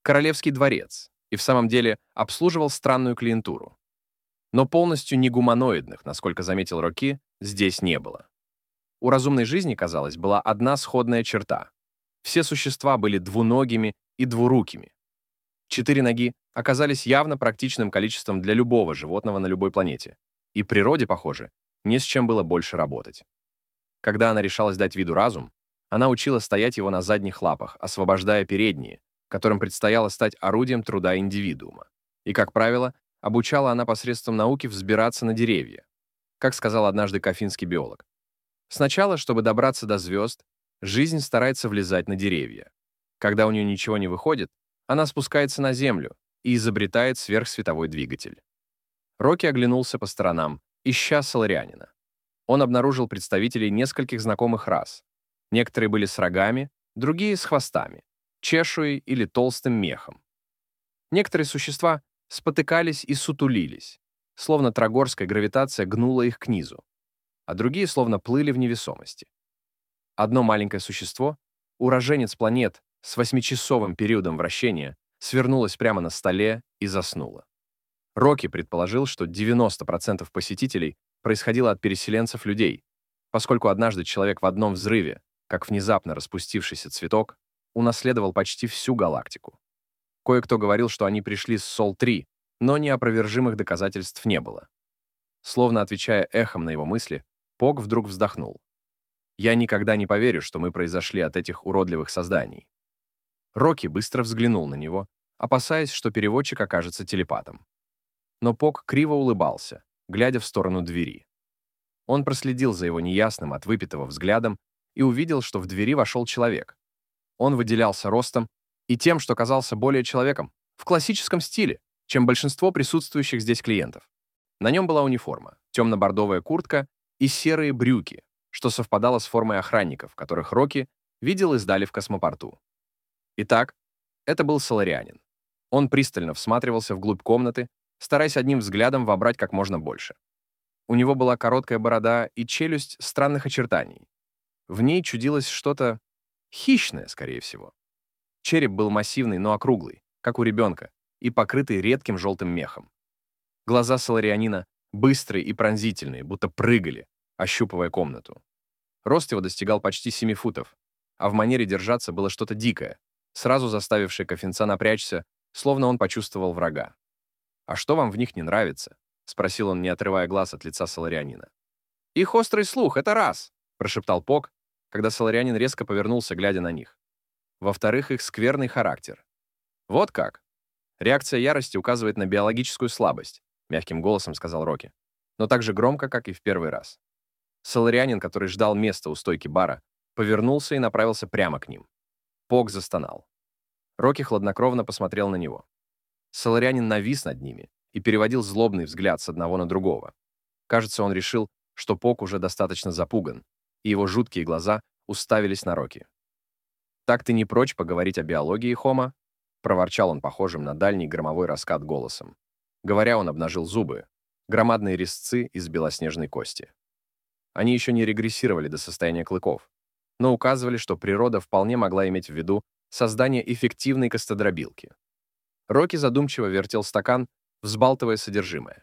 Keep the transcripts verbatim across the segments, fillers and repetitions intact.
королевский дворец и в самом деле обслуживал странную клиентуру. Но полностью не гуманоидных, насколько заметил Рокки, здесь не было. У разумной жизни, казалось, была одна сходная черта. Все существа были двуногими и двурукими. Четыре ноги оказались явно практичным количеством для любого животного на любой планете. И природе, похоже, не с чем было больше работать. Когда она решалась дать виду разум, она учила стоять его на задних лапах, освобождая передние, которым предстояло стать орудием труда индивидуума. И, как правило, обучала она посредством науки взбираться на деревья. Как сказал однажды кофинский биолог, сначала, чтобы добраться до звезд, жизнь старается влезать на деревья. Когда у нее ничего не выходит, она спускается на землю и изобретает сверхсветовой двигатель. Рокки оглянулся по сторонам, ища соларианина. Он обнаружил представителей нескольких знакомых рас. Некоторые были с рогами, другие — с хвостами, чешуей или толстым мехом. Некоторые существа спотыкались и сутулились, словно трагорская гравитация гнула их к низу, а другие словно плыли в невесомости. Одно маленькое существо, уроженец планет с восьмичасовым периодом вращения, свернулось прямо на столе и заснуло. Рокки предположил, что девяносто процентов посетителей происходило от переселенцев людей, поскольку однажды человек в одном взрыве, как внезапно распустившийся цветок, унаследовал почти всю галактику. Кое-кто говорил, что они пришли с Сол три, но неопровержимых доказательств не было. Словно отвечая эхом на его мысли, Пог вдруг вздохнул. «Я никогда не поверю, что мы произошли от этих уродливых созданий». Рокки быстро взглянул на него, опасаясь, что переводчик окажется телепатом. Но Пог криво улыбался, глядя в сторону двери. Он проследил за его неясным от выпитого взглядом и увидел, что в двери вошел человек. Он выделялся ростом и тем, что казался более человеком, в классическом стиле, чем большинство присутствующих здесь клиентов. На нем была униформа, темно-бордовая куртка и серые брюки, что совпадало с формой охранников, которых Рокки видел издали в космопорту. Итак, это был соларианин. Он пристально всматривался вглубь комнаты, стараясь одним взглядом вобрать как можно больше. У него была короткая борода и челюсть странных очертаний. В ней чудилось что-то хищное, скорее всего. Череп был массивный, но округлый, как у ребенка, и покрытый редким желтым мехом. Глаза соларианина быстрые и пронзительные, будто прыгали, ощупывая комнату. Рост его достигал почти семи футов, а в манере держаться было что-то дикое, сразу заставившее Кофинца напрячься, словно он почувствовал врага. «А что вам в них не нравится?» — спросил он, не отрывая глаз от лица соларианина. «Их острый слух — это раз!» — прошептал Пог, когда соларианин резко повернулся, глядя на них. Во-вторых, их скверный характер. «Вот как?» «Реакция ярости указывает на биологическую слабость», — мягким голосом сказал Рокки, но так же громко, как и в первый раз. Соларианин, который ждал места у стойки бара, повернулся и направился прямо к ним. Пог застонал. Рокки хладнокровно посмотрел на него. Соларианин навис над ними и переводил злобный взгляд с одного на другого. Кажется, он решил, что Пог уже достаточно запуган, и его жуткие глаза уставились на Рокки. «Так ты не прочь поговорить о биологии, Хома?» — проворчал он похожим на дальний громовой раскат голосом. Говоря, он обнажил зубы, громадные резцы из белоснежной кости. Они еще не регрессировали до состояния клыков, но указывали, что природа вполне могла иметь в виду создание эффективной костодробилки. Рокки задумчиво вертел стакан, взбалтывая содержимое.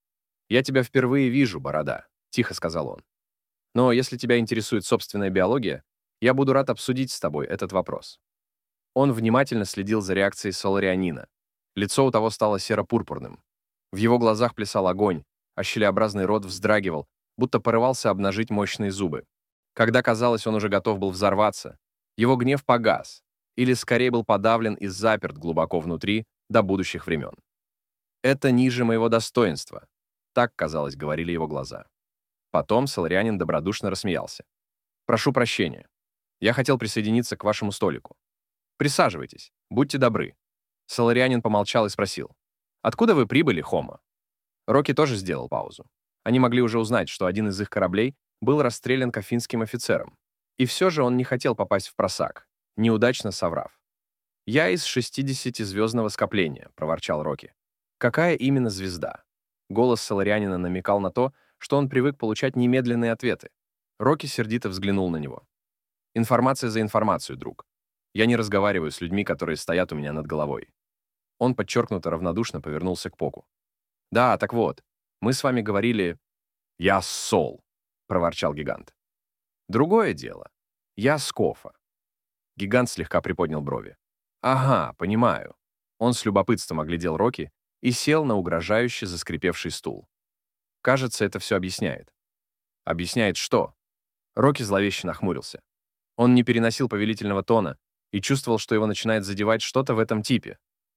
«Я тебя впервые вижу, борода», — тихо сказал он. «Но если тебя интересует собственная биология, я буду рад обсудить с тобой этот вопрос». Он внимательно следил за реакцией соларианина. Лицо у того стало серо-пурпурным. В его глазах плясал огонь, а щелеобразный рот вздрагивал, будто порывался обнажить мощные зубы. Когда, казалось, он уже готов был взорваться, его гнев погас, или скорее был подавлен и заперт глубоко внутри до будущих времен. «Это ниже моего достоинства», — так, казалось, говорили его глаза. Потом соларианин добродушно рассмеялся. «Прошу прощения. Я хотел присоединиться к вашему столику. Присаживайтесь, будьте добры». Соларианин помолчал и спросил: «Откуда вы прибыли, Хома?» Рокки тоже сделал паузу. Они могли уже узнать, что один из их кораблей был расстрелян кофинским офицером. И все же он не хотел попасть в просак, неудачно соврав. «Я из шестидесятизвездного скопления», — проворчал Рокки. «Какая именно звезда?» Голос соларианина намекал на то, что он привык получать немедленные ответы. Рокки сердито взглянул на него. «Информация за информацию, друг. Я не разговариваю с людьми, которые стоят у меня над головой». Он подчеркнуто равнодушно повернулся к Поку. «Да, так вот, мы с вами говорили...» «Я Сол», — проворчал гигант. «Другое дело. Я Скофа». Гигант слегка приподнял брови. «Ага, понимаю». Он с любопытством оглядел Рокки и сел на угрожающе заскрипевший стул. Кажется, это все объясняет. Объясняет что? Рокки зловеще нахмурился. Он не переносил повелительного тона и чувствовал, что его начинает задевать что-то в этом типе.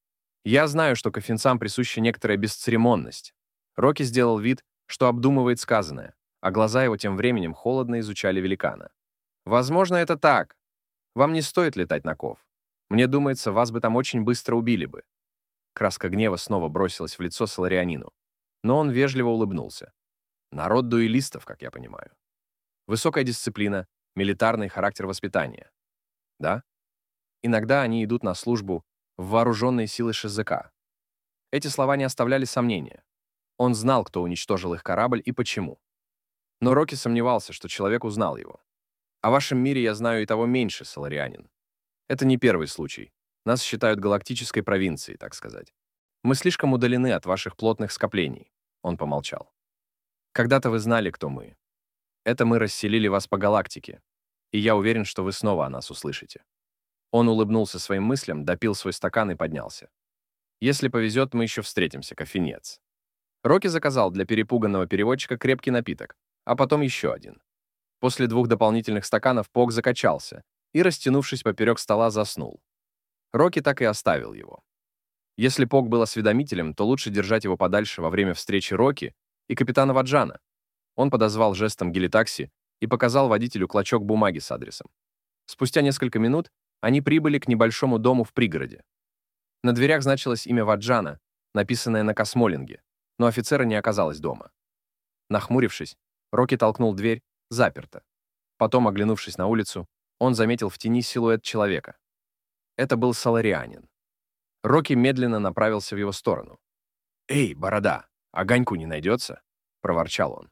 Я знаю, что кофинцам присуща некоторая бесцеремонность. Рокки сделал вид, что обдумывает сказанное, а глаза его тем временем холодно изучали великана. Возможно, это так. Вам не стоит летать на Ков. Мне думается, вас бы там очень быстро убили бы. Краска гнева снова бросилась в лицо Соларианину, но он вежливо улыбнулся. Народ дуэлистов, как я понимаю. Высокая дисциплина, милитарный характер воспитания. Да? Иногда они идут на службу в вооруженные силы ШЗК. Эти слова не оставляли сомнения. Он знал, кто уничтожил их корабль и почему. Но Рокки сомневался, что человек узнал его. О вашем мире я знаю и того меньше, Соларианин. Это не первый случай. Нас считают галактической провинцией, так сказать. Мы слишком удалены от ваших плотных скоплений. Он помолчал. Когда-то вы знали, кто мы. Это мы расселили вас по галактике, и я уверен, что вы снова о нас услышите. Он улыбнулся своим мыслям, допил свой стакан и поднялся. Если повезет, мы еще встретимся, кофенец. Рокки заказал для перепуганного переводчика крепкий напиток, а потом еще один. После двух дополнительных стаканов Пок закачался и, растянувшись поперек стола, заснул. Рокки так и оставил его. Если Пок был осведомителем, то лучше держать его подальше во время встречи Рокки и капитана Ваджана. Он подозвал жестом гелитакси и показал водителю клочок бумаги с адресом. Спустя несколько минут они прибыли к небольшому дому в пригороде. На дверях значилось имя Ваджана, написанное на космолинге, но офицера не оказалось дома. Нахмурившись, Рокки толкнул дверь, заперто. Потом, оглянувшись на улицу, он заметил в тени силуэт человека. Это был Соларианин. Рокки медленно направился в его сторону. «Эй, борода, огоньку не найдется?» — проворчал он.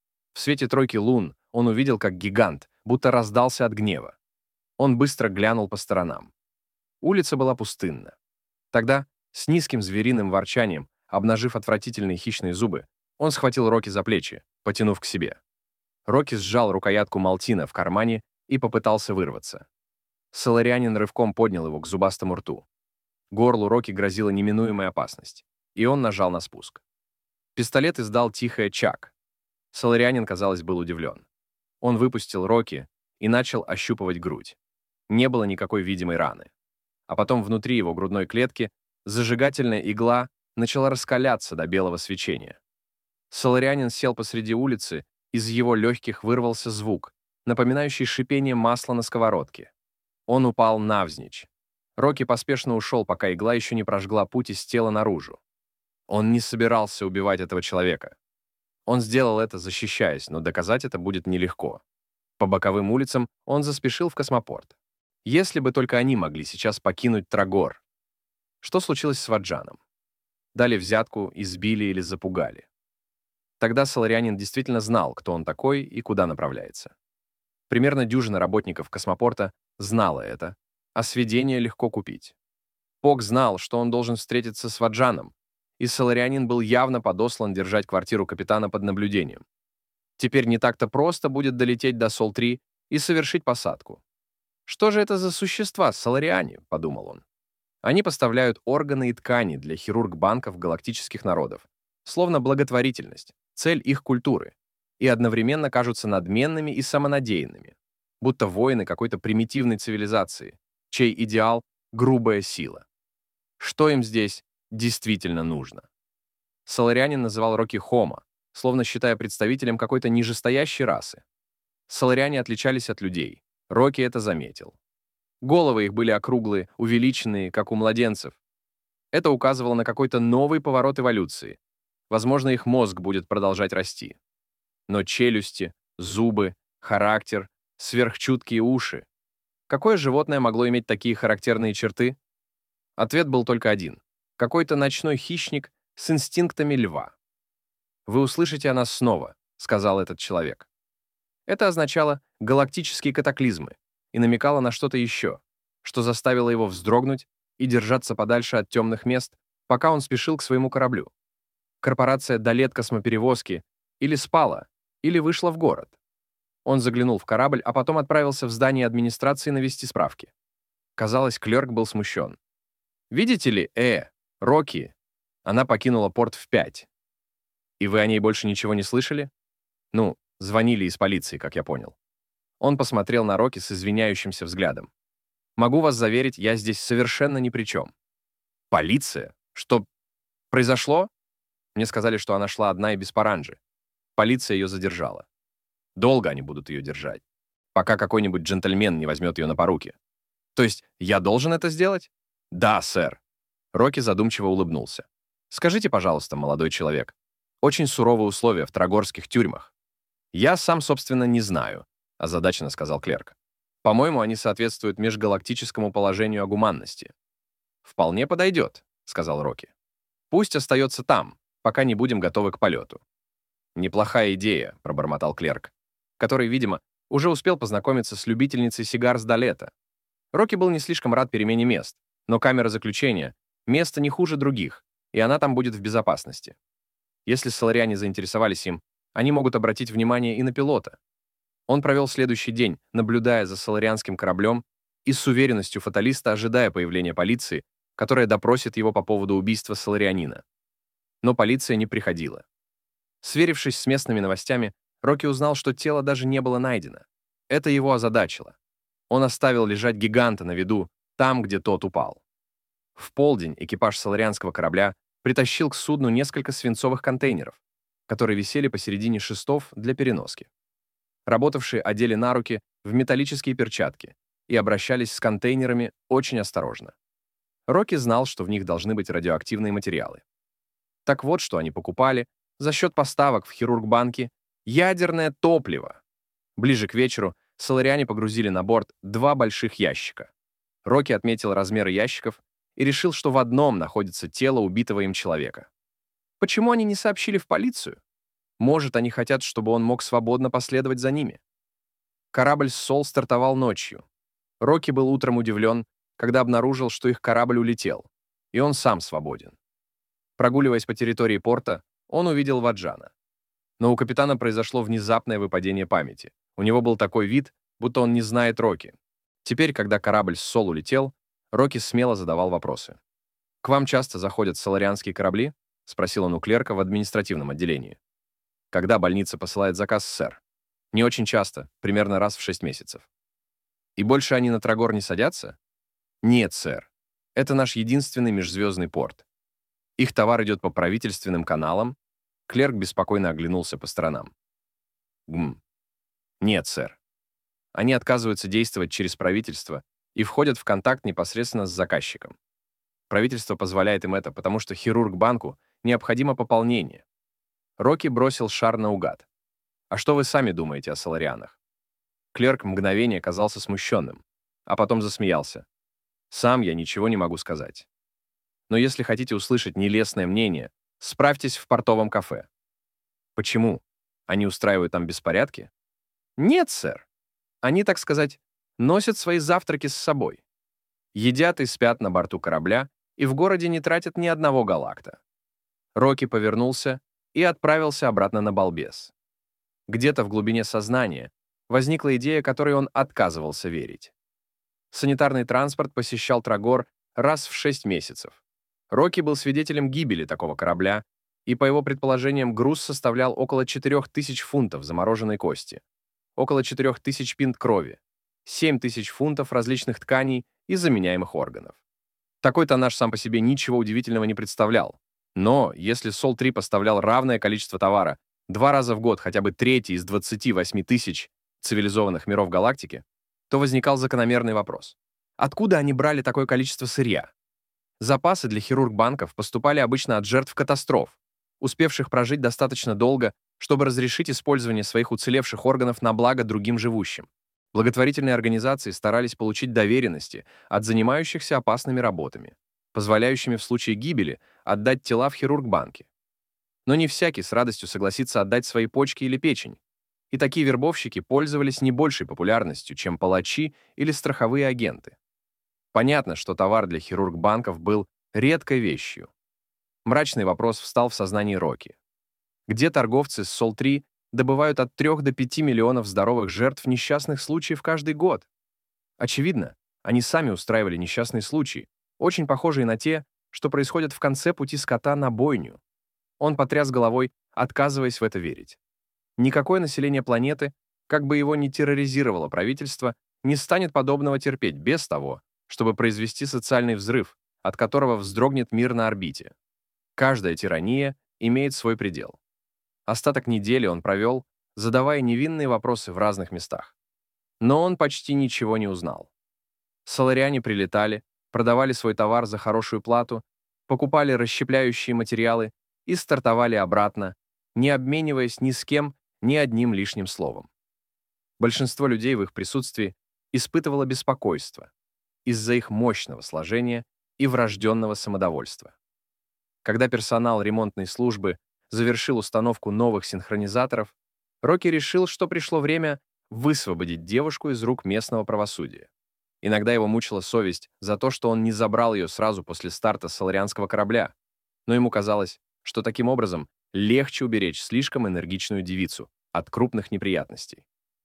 В свете тройки лун он увидел, как гигант, будто раздался от гнева. Он быстро глянул по сторонам. Улица была пустынна. Тогда, с низким звериным ворчанием, обнажив отвратительные хищные зубы, он схватил Рокки за плечи, потянув к себе. Рокки сжал рукоятку Малтина в кармане и попытался вырваться. Соларианин рывком поднял его к зубастому рту. Горлу Рокки грозила неминуемая опасность, и он нажал на спуск. Пистолет издал тихое «чак». Соларианин, казалось, был удивлен. Он выпустил Рокки и начал ощупывать грудь. Не было никакой видимой раны. А потом внутри его грудной клетки зажигательная игла начала раскаляться до белого свечения. Соларианин сел посреди улицы, из его легких вырвался звук, напоминающий шипение масла на сковородке. Он упал навзничь. Рокки поспешно ушел, пока игла еще не прожгла путь из тела наружу. Он не собирался убивать этого человека. Он сделал это, защищаясь, но доказать это будет нелегко. По боковым улицам он заспешил в космопорт. Если бы только они могли сейчас покинуть Трагор. Что случилось с Ваджаном? Дали взятку, избили или запугали. Тогда Соларианин действительно знал, кто он такой и куда направляется. Примерно дюжина работников космопорта знала это, а сведения легко купить. Пок знал, что он должен встретиться с Ваджаном, и Соларианин был явно подослан держать квартиру капитана под наблюдением. Теперь не так-то просто будет долететь до Сол три и совершить посадку. «Что же это за существа, Солариане?» — подумал он. Они поставляют органы и ткани для хирург-банков галактических народов, словно благотворительность, цель их культуры, и одновременно кажутся надменными и самонадеянными, будто воины какой-то примитивной цивилизации, чей идеал — грубая сила. Что им здесь действительно нужно? Соларианин называл Рокки Хомо, словно считая представителем какой-то нижестоящей расы. Солариане отличались от людей. Рокки это заметил. Головы их были округлые, увеличенные, как у младенцев. Это указывало на какой-то новый поворот эволюции. Возможно, их мозг будет продолжать расти. Но челюсти, зубы, характер, сверхчуткие уши. Какое животное могло иметь такие характерные черты? Ответ был только один. Какой-то ночной хищник с инстинктами льва. «Вы услышите о нас снова», — сказал этот человек. Это означало галактические катаклизмы и намекало на что-то еще, что заставило его вздрогнуть и держаться подальше от темных мест, пока он спешил к своему кораблю. Корпорация «Далет космоперевозки» или спала, или вышла в город. Он заглянул в корабль, а потом отправился в здание администрации навести справки. Казалось, клерк был смущен. «Видите ли, э, Рокки, она покинула порт в пять. И вы о ней больше ничего не слышали? Ну, звонили из полиции, как я понял». Он посмотрел на Рокки с извиняющимся взглядом. «Могу вас заверить, я здесь совершенно ни при чем». «Полиция? Что произошло?» Мне сказали, что она шла одна и без паранджи. Полиция ее задержала. Долго они будут ее держать, пока какой-нибудь джентльмен не возьмет ее на поруки. То есть я должен это сделать? Да, сэр. Рокки задумчиво улыбнулся. Скажите, пожалуйста, молодой человек, очень суровые условия в трагорских тюрьмах. Я сам, собственно, не знаю, озадаченно сказал клерк. По-моему, они соответствуют межгалактическому положению о гуманности. Вполне подойдет, сказал Рокки. Пусть остается там, пока не будем готовы к полету. Неплохая идея, пробормотал клерк, который, видимо, уже успел познакомиться с любительницей сигар с Далета. Рокки был не слишком рад перемене мест, но камера заключения — место не хуже других, и она там будет в безопасности. Если солариане заинтересовались им, они могут обратить внимание и на пилота. Он провел следующий день, наблюдая за соларианским кораблем и с уверенностью фаталиста ожидая появления полиции, которая допросит его по поводу убийства соларианина. Но полиция не приходила. Сверившись с местными новостями, Рокки узнал, что тело даже не было найдено. Это его озадачило. Он оставил лежать гиганта на виду, там, где тот упал. В полдень экипаж соларианского корабля притащил к судну несколько свинцовых контейнеров, которые висели посередине шестов для переноски. Работавшие одели на руки в металлические перчатки и обращались с контейнерами очень осторожно. Рокки знал, что в них должны быть радиоактивные материалы. Так вот, что они покупали за счет поставок в Хирургбанке ядерное топливо. Ближе к вечеру солариане погрузили на борт два больших ящика. Рокки отметил размеры ящиков и решил, что в одном находится тело убитого им человека. Почему они не сообщили в полицию? Может, они хотят, чтобы он мог свободно последовать за ними? Корабль «Сол» стартовал ночью. Рокки был утром удивлен, когда обнаружил, что их корабль улетел, и он сам свободен. Прогуливаясь по территории порта, он увидел Ваджана. Но у капитана произошло внезапное выпадение памяти. У него был такой вид, будто он не знает Рокки. Теперь, когда корабль «Сол» улетел, Рокки смело задавал вопросы. «К вам часто заходят соларианские корабли?» — спросил он у клерка в административном отделении. «Когда больница посылает заказ, сэр?» «Не очень часто, примерно раз в шесть месяцев». «И больше они на Трагор не садятся?» «Нет, сэр. Это наш единственный межзвездный порт. Их товар идет по правительственным каналам». Клерк беспокойно оглянулся по сторонам. «Гм. Нет, сэр. Они отказываются действовать через правительство и входят в контакт непосредственно с заказчиком. Правительство позволяет им это, потому что Хирургбанку необходимо пополнение». Рокки бросил шар наугад. «А что вы сами думаете о соларианах?» Клерк мгновение казался смущенным, а потом засмеялся. «Сам я ничего не могу сказать. Но если хотите услышать нелестное мнение, справьтесь в портовом кафе». «Почему? Они устраивают там беспорядки?» «Нет, сэр. Они, так сказать, носят свои завтраки с собой. Едят и спят на борту корабля и в городе не тратят ни одного галакта». Рокки повернулся и отправился обратно на балбес. Где-то в глубине сознания возникла идея, которой он отказывался верить. Санитарный транспорт посещал Трагор раз в шесть месяцев. Рокки был свидетелем гибели такого корабля, и, по его предположениям, груз составлял около четырёх тысяч фунтов замороженной кости, около четырёх тысяч пинт крови, семь тысяч фунтов различных тканей и заменяемых органов. Такой тоннаж сам по себе ничего удивительного не представлял. Но если Сол три поставлял равное количество товара два раза в год хотя бы третий из двадцати восьми тысяч цивилизованных миров галактики, то возникал закономерный вопрос. Откуда они брали такое количество сырья? Запасы для хирургбанков поступали обычно от жертв катастроф, успевших прожить достаточно долго, чтобы разрешить использование своих уцелевших органов на благо другим живущим. Благотворительные организации старались получить доверенности от занимающихся опасными работами, позволяющими в случае гибели отдать тела в хирургбанке. Но не всякий с радостью согласится отдать свои почки или печень, и такие вербовщики пользовались не большей популярностью, чем палачи или страховые агенты. Понятно, что товар для хирург-банков был редкой вещью. Мрачный вопрос встал в сознании Рокки. Где торговцы с Сол три добывают от трёх до пяти миллионов здоровых жертв несчастных случаев каждый год? Очевидно, они сами устраивали несчастные случаи, очень похожие на те, что происходят в конце пути скота на бойню. Он потряс головой, отказываясь в это верить. Никакое население планеты, как бы его ни терроризировало правительство, не станет подобного терпеть без того, чтобы произвести социальный взрыв, от которого вздрогнет мир на орбите. Каждая тирания имеет свой предел. Остаток недели он провел, задавая невинные вопросы в разных местах. Но он почти ничего не узнал. Солариане прилетали, продавали свой товар за хорошую плату, покупали расщепляющие материалы и стартовали обратно, не обмениваясь ни с кем ни одним лишним словом. Большинство людей в их присутствии испытывало беспокойство из-за их мощного сложения и врожденного самодовольства. Когда персонал ремонтной службы завершил установку новых синхронизаторов, Рокки решил, что пришло время высвободить девушку из рук местного правосудия. Иногда его мучила совесть за то, что он не забрал ее сразу после старта соларианского корабля, но ему казалось, что таким образом легче уберечь слишком энергичную девицу от крупных неприятностей.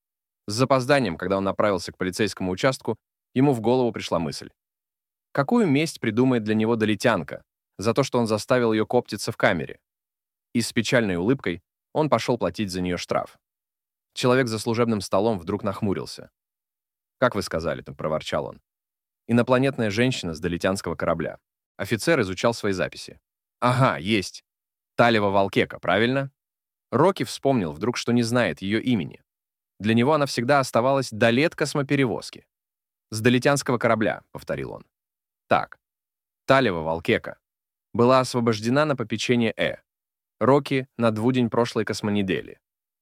С запозданием, когда он направился к полицейскому участку, ему в голову пришла мысль. Какую месть придумает для него долетянка за то, что он заставил ее коптиться в камере? И с печальной улыбкой он пошел платить за нее штраф. Человек за служебным столом вдруг нахмурился. «Как вы сказали-то?» — проворчал он. «Инопланетная женщина с долетянского корабля». Офицер изучал свои записи. «Ага, есть. Талева Волкека, правильно?» Рокки вспомнил вдруг, что не знает ее имени. Для него она всегда оставалась долет космоперевозки. «С долетянского корабля», — повторил он. «Так. Талева Волкека была освобождена на попечение Э. Рокки на двудень прошлой космонедели.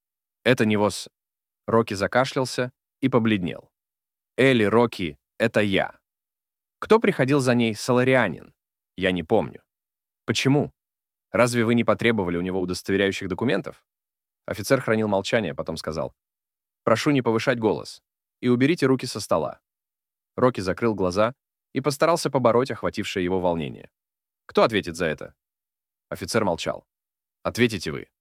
Это него с...» Рокки закашлялся и побледнел. «Элли, Рокки, это я. Кто приходил за ней, соларианин? Я не помню. Почему? Разве вы не потребовали у него удостоверяющих документов?» Офицер хранил молчание, потом сказал: «Прошу не повышать голос и уберите руки со стола». Рокки закрыл глаза и постарался побороть охватившее его волнение. «Кто ответит за это?» Офицер молчал. «Ответите вы.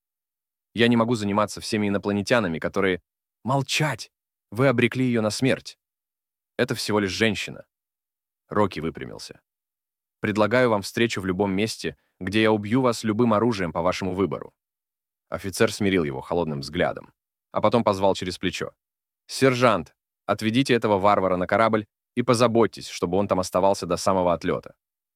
Я не могу заниматься всеми инопланетянами, которые...» «Молчать! Вы обрекли ее на смерть. Это всего лишь женщина». Рокки выпрямился. «Предлагаю вам встречу в любом месте, где я убью вас любым оружием по вашему выбору». Офицер смирил его холодным взглядом, а потом позвал через плечо: «Сержант, отведите этого варвара на корабль и позаботьтесь, чтобы он там оставался до самого отлета».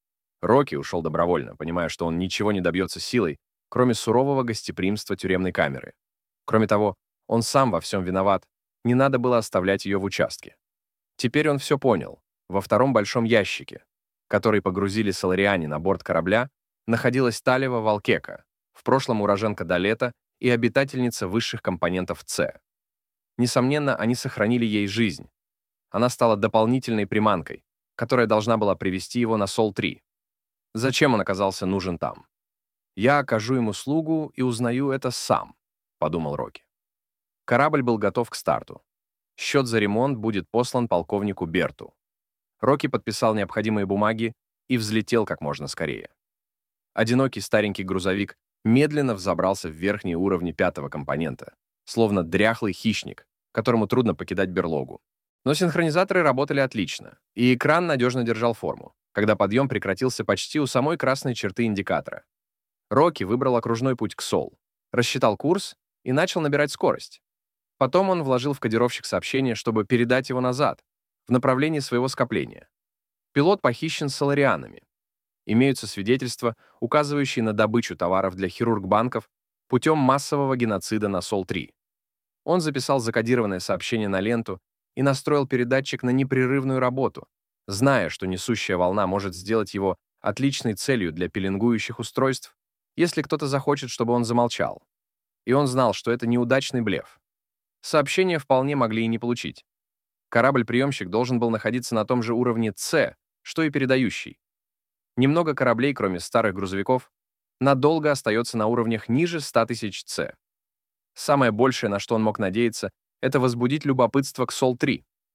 Рокки ушел добровольно, понимая, что он ничего не добьется силой, кроме сурового гостеприимства тюремной камеры. Кроме того, он сам во всем виноват, не надо было оставлять ее в участке. Теперь он все понял. Во втором большом ящике, который погрузили солариане на борт корабля, находилась Талева Волкека, в прошлом уроженка Долета и обитательница высших компонентов С. Несомненно, они сохранили ей жизнь. Она стала дополнительной приманкой, которая должна была привести его на Сол три. Зачем он оказался нужен там? «Я окажу ему услугу и узнаю это сам», — подумал Рокки. Корабль был готов к старту. Счет за ремонт будет послан полковнику Берту. Рокки подписал необходимые бумаги и взлетел как можно скорее. Одинокий старенький грузовик медленно взобрался в верхние уровни пятого компонента, словно дряхлый хищник, которому трудно покидать берлогу. Но синхронизаторы работали отлично, и экран надежно держал форму, когда подъем прекратился почти у самой красной черты индикатора. Рокки выбрал окружной путь к Сол, рассчитал курс и начал набирать скорость. Потом он вложил в кодировщик сообщение, чтобы передать его назад, в направлении своего скопления. Пилот похищен соларианами. Имеются свидетельства, указывающие на добычу товаров для хирург-банков путем массового геноцида на Сол три. Он записал закодированное сообщение на ленту и настроил передатчик на непрерывную работу, зная, что несущая волна может сделать его отличной целью для пеленгующих устройств, если кто-то захочет, чтобы он замолчал. И он знал, что это неудачный блеф. Сообщения вполне могли и не получить. Корабль-приемщик должен был находиться на том же уровне С, что и передающий. Немного кораблей, кроме старых грузовиков, надолго остается на уровнях ниже ста тысяч С. Самое большее, на что он мог надеяться, это возбудить любопытство к Сол три.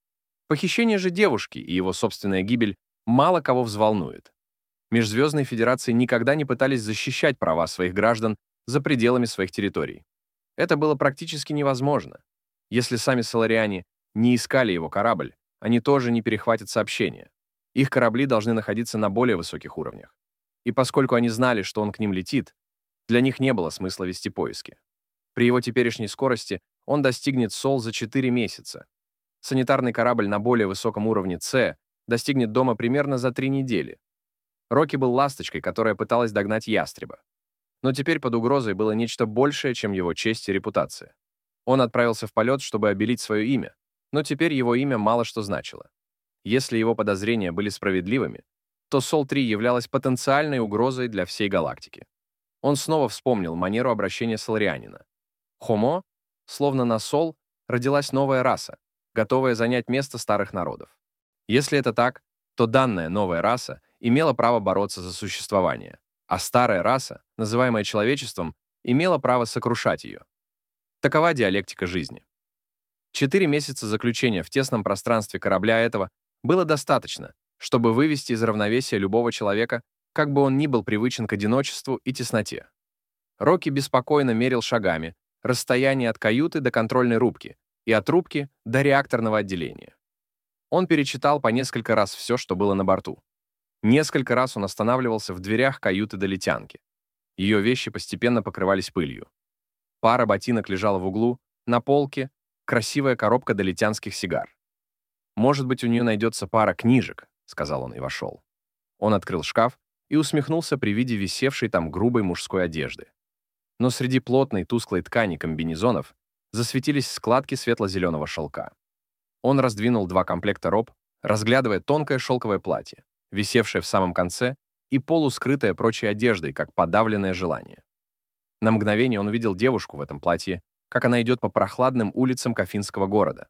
Похищение же девушки и его собственная гибель мало кого взволнует. Межзвездные федерации никогда не пытались защищать права своих граждан за пределами своих территорий. Это было практически невозможно. Если сами солариане не искали его корабль, они тоже не перехватят сообщения. Их корабли должны находиться на более высоких уровнях. И поскольку они знали, что он к ним летит, для них не было смысла вести поиски. При его теперешней скорости он достигнет Сол за четыре месяца. Санитарный корабль на более высоком уровне С достигнет дома примерно за три недели. Рокки был ласточкой, которая пыталась догнать ястреба. Но теперь под угрозой было нечто большее, чем его честь и репутация. Он отправился в полет, чтобы обелить свое имя, но теперь его имя мало что значило. Если его подозрения были справедливыми, то Сол три являлась потенциальной угрозой для всей галактики. Он снова вспомнил манеру обращения соларианина. Хомо, словно на Сол, родилась новая раса, готовая занять место старых народов. Если это так, то данная новая раса имела право бороться за существование, а старая раса, называемая человечеством, имела право сокрушать ее. Такова диалектика жизни. Четыре месяца заключения в тесном пространстве корабля этого было достаточно, чтобы вывести из равновесия любого человека, как бы он ни был привычен к одиночеству и тесноте. Рокки беспокойно мерил шагами расстояние от каюты до контрольной рубки и от рубки до реакторного отделения. Он перечитал по несколько раз все, что было на борту. Несколько раз он останавливался в дверях каюты долетянки. Ее вещи постепенно покрывались пылью. Пара ботинок лежала в углу, на полке красивая коробка долетянских сигар. «Может быть, у нее найдется пара книжек», — сказал он и вошел. Он открыл шкаф и усмехнулся при виде висевшей там грубой мужской одежды. Но среди плотной тусклой ткани комбинезонов засветились складки светло-зеленого шелка. Он раздвинул два комплекта роб, разглядывая тонкое шелковое платье, висевшее в самом конце и полускрытое прочей одеждой, как подавленное желание. На мгновение он увидел девушку в этом платье, как она идет по прохладным улицам Кофинского города.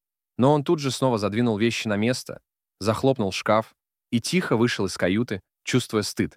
Но он тут же снова задвинул вещи на место, захлопнул шкаф и тихо вышел из каюты, чувствуя стыд.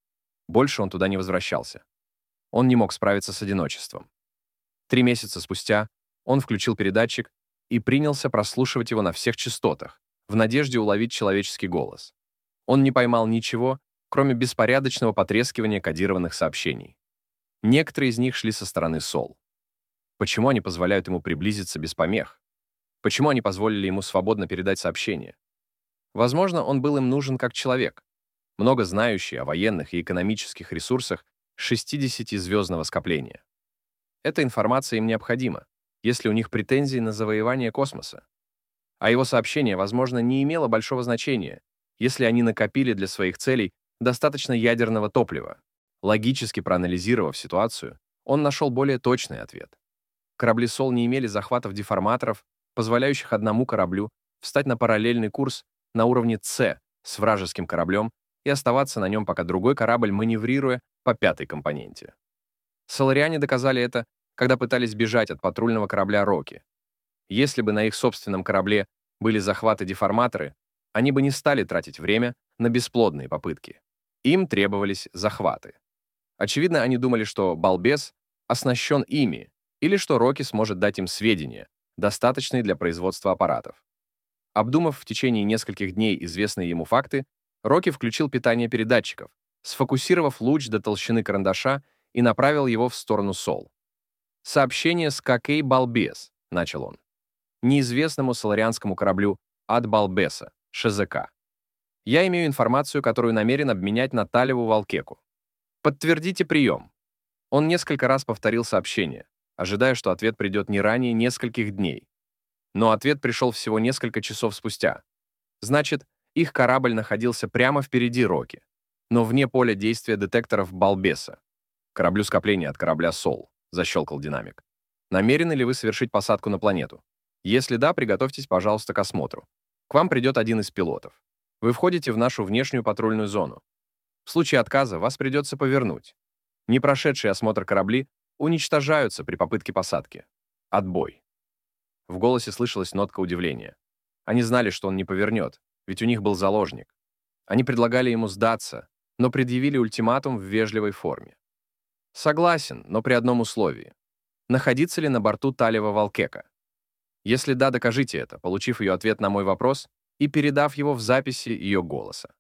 Больше он туда не возвращался. Он не мог справиться с одиночеством. Три месяца спустя он включил передатчик и принялся прослушивать его на всех частотах, в надежде уловить человеческий голос. Он не поймал ничего, кроме беспорядочного потрескивания кодированных сообщений. Некоторые из них шли со стороны Сол. Почему они позволяют ему приблизиться без помех? Почему они позволили ему свободно передать сообщения? Возможно, он был им нужен как человек, много знающий о военных и экономических ресурсах шестидесятизвездного скопления. Эта информация им необходима, если у них претензии на завоевание космоса. А его сообщение, возможно, не имело большого значения, если они накопили для своих целей достаточно ядерного топлива. Логически проанализировав ситуацию, он нашел более точный ответ. Корабли Сол не имели захватов-деформаторов, позволяющих одному кораблю встать на параллельный курс на уровне С с вражеским кораблем и оставаться на нем, пока другой корабль, маневрируя по пятой компоненте. Солариане доказали это, когда пытались бежать от патрульного корабля Рокки. Если бы на их собственном корабле были захваты-деформаторы, они бы не стали тратить время на бесплодные попытки. Им требовались захваты. Очевидно, они думали, что балбес оснащен ими, или что Рокки сможет дать им сведения, достаточные для производства аппаратов. Обдумав в течение нескольких дней известные ему факты, Рокки включил питание передатчиков, сфокусировав луч до толщины карандаша и направил его в сторону Сол. «Сообщение с Кокей Балбес», — начал он, неизвестному соларианскому кораблю от Балбеса, ШЗК. «Я имею информацию, которую намерен обменять на Талеву Валкеку. Подтвердите прием». Он несколько раз повторил сообщение, ожидая, что ответ придет не ранее нескольких дней. Но ответ пришел всего несколько часов спустя. Значит, их корабль находился прямо впереди Рокки, но вне поля действия детекторов Балбеса. «Кораблю скопления от корабля Сол», — защелкал динамик. «Намерены ли вы совершить посадку на планету? Если да, приготовьтесь, пожалуйста, к осмотру. К вам придет один из пилотов. Вы входите в нашу внешнюю патрульную зону. В случае отказа вас придется повернуть. Не прошедшие осмотр корабли уничтожаются при попытке посадки. Отбой». В голосе слышалась нотка удивления. Они знали, что он не повернет, ведь у них был заложник. Они предлагали ему сдаться, но предъявили ультиматум в вежливой форме. «Согласен, но при одном условии. Находиться ли на борту Талева Валкека? Если да, докажите это, получив ее ответ на мой вопрос и передав его в записи ее голоса.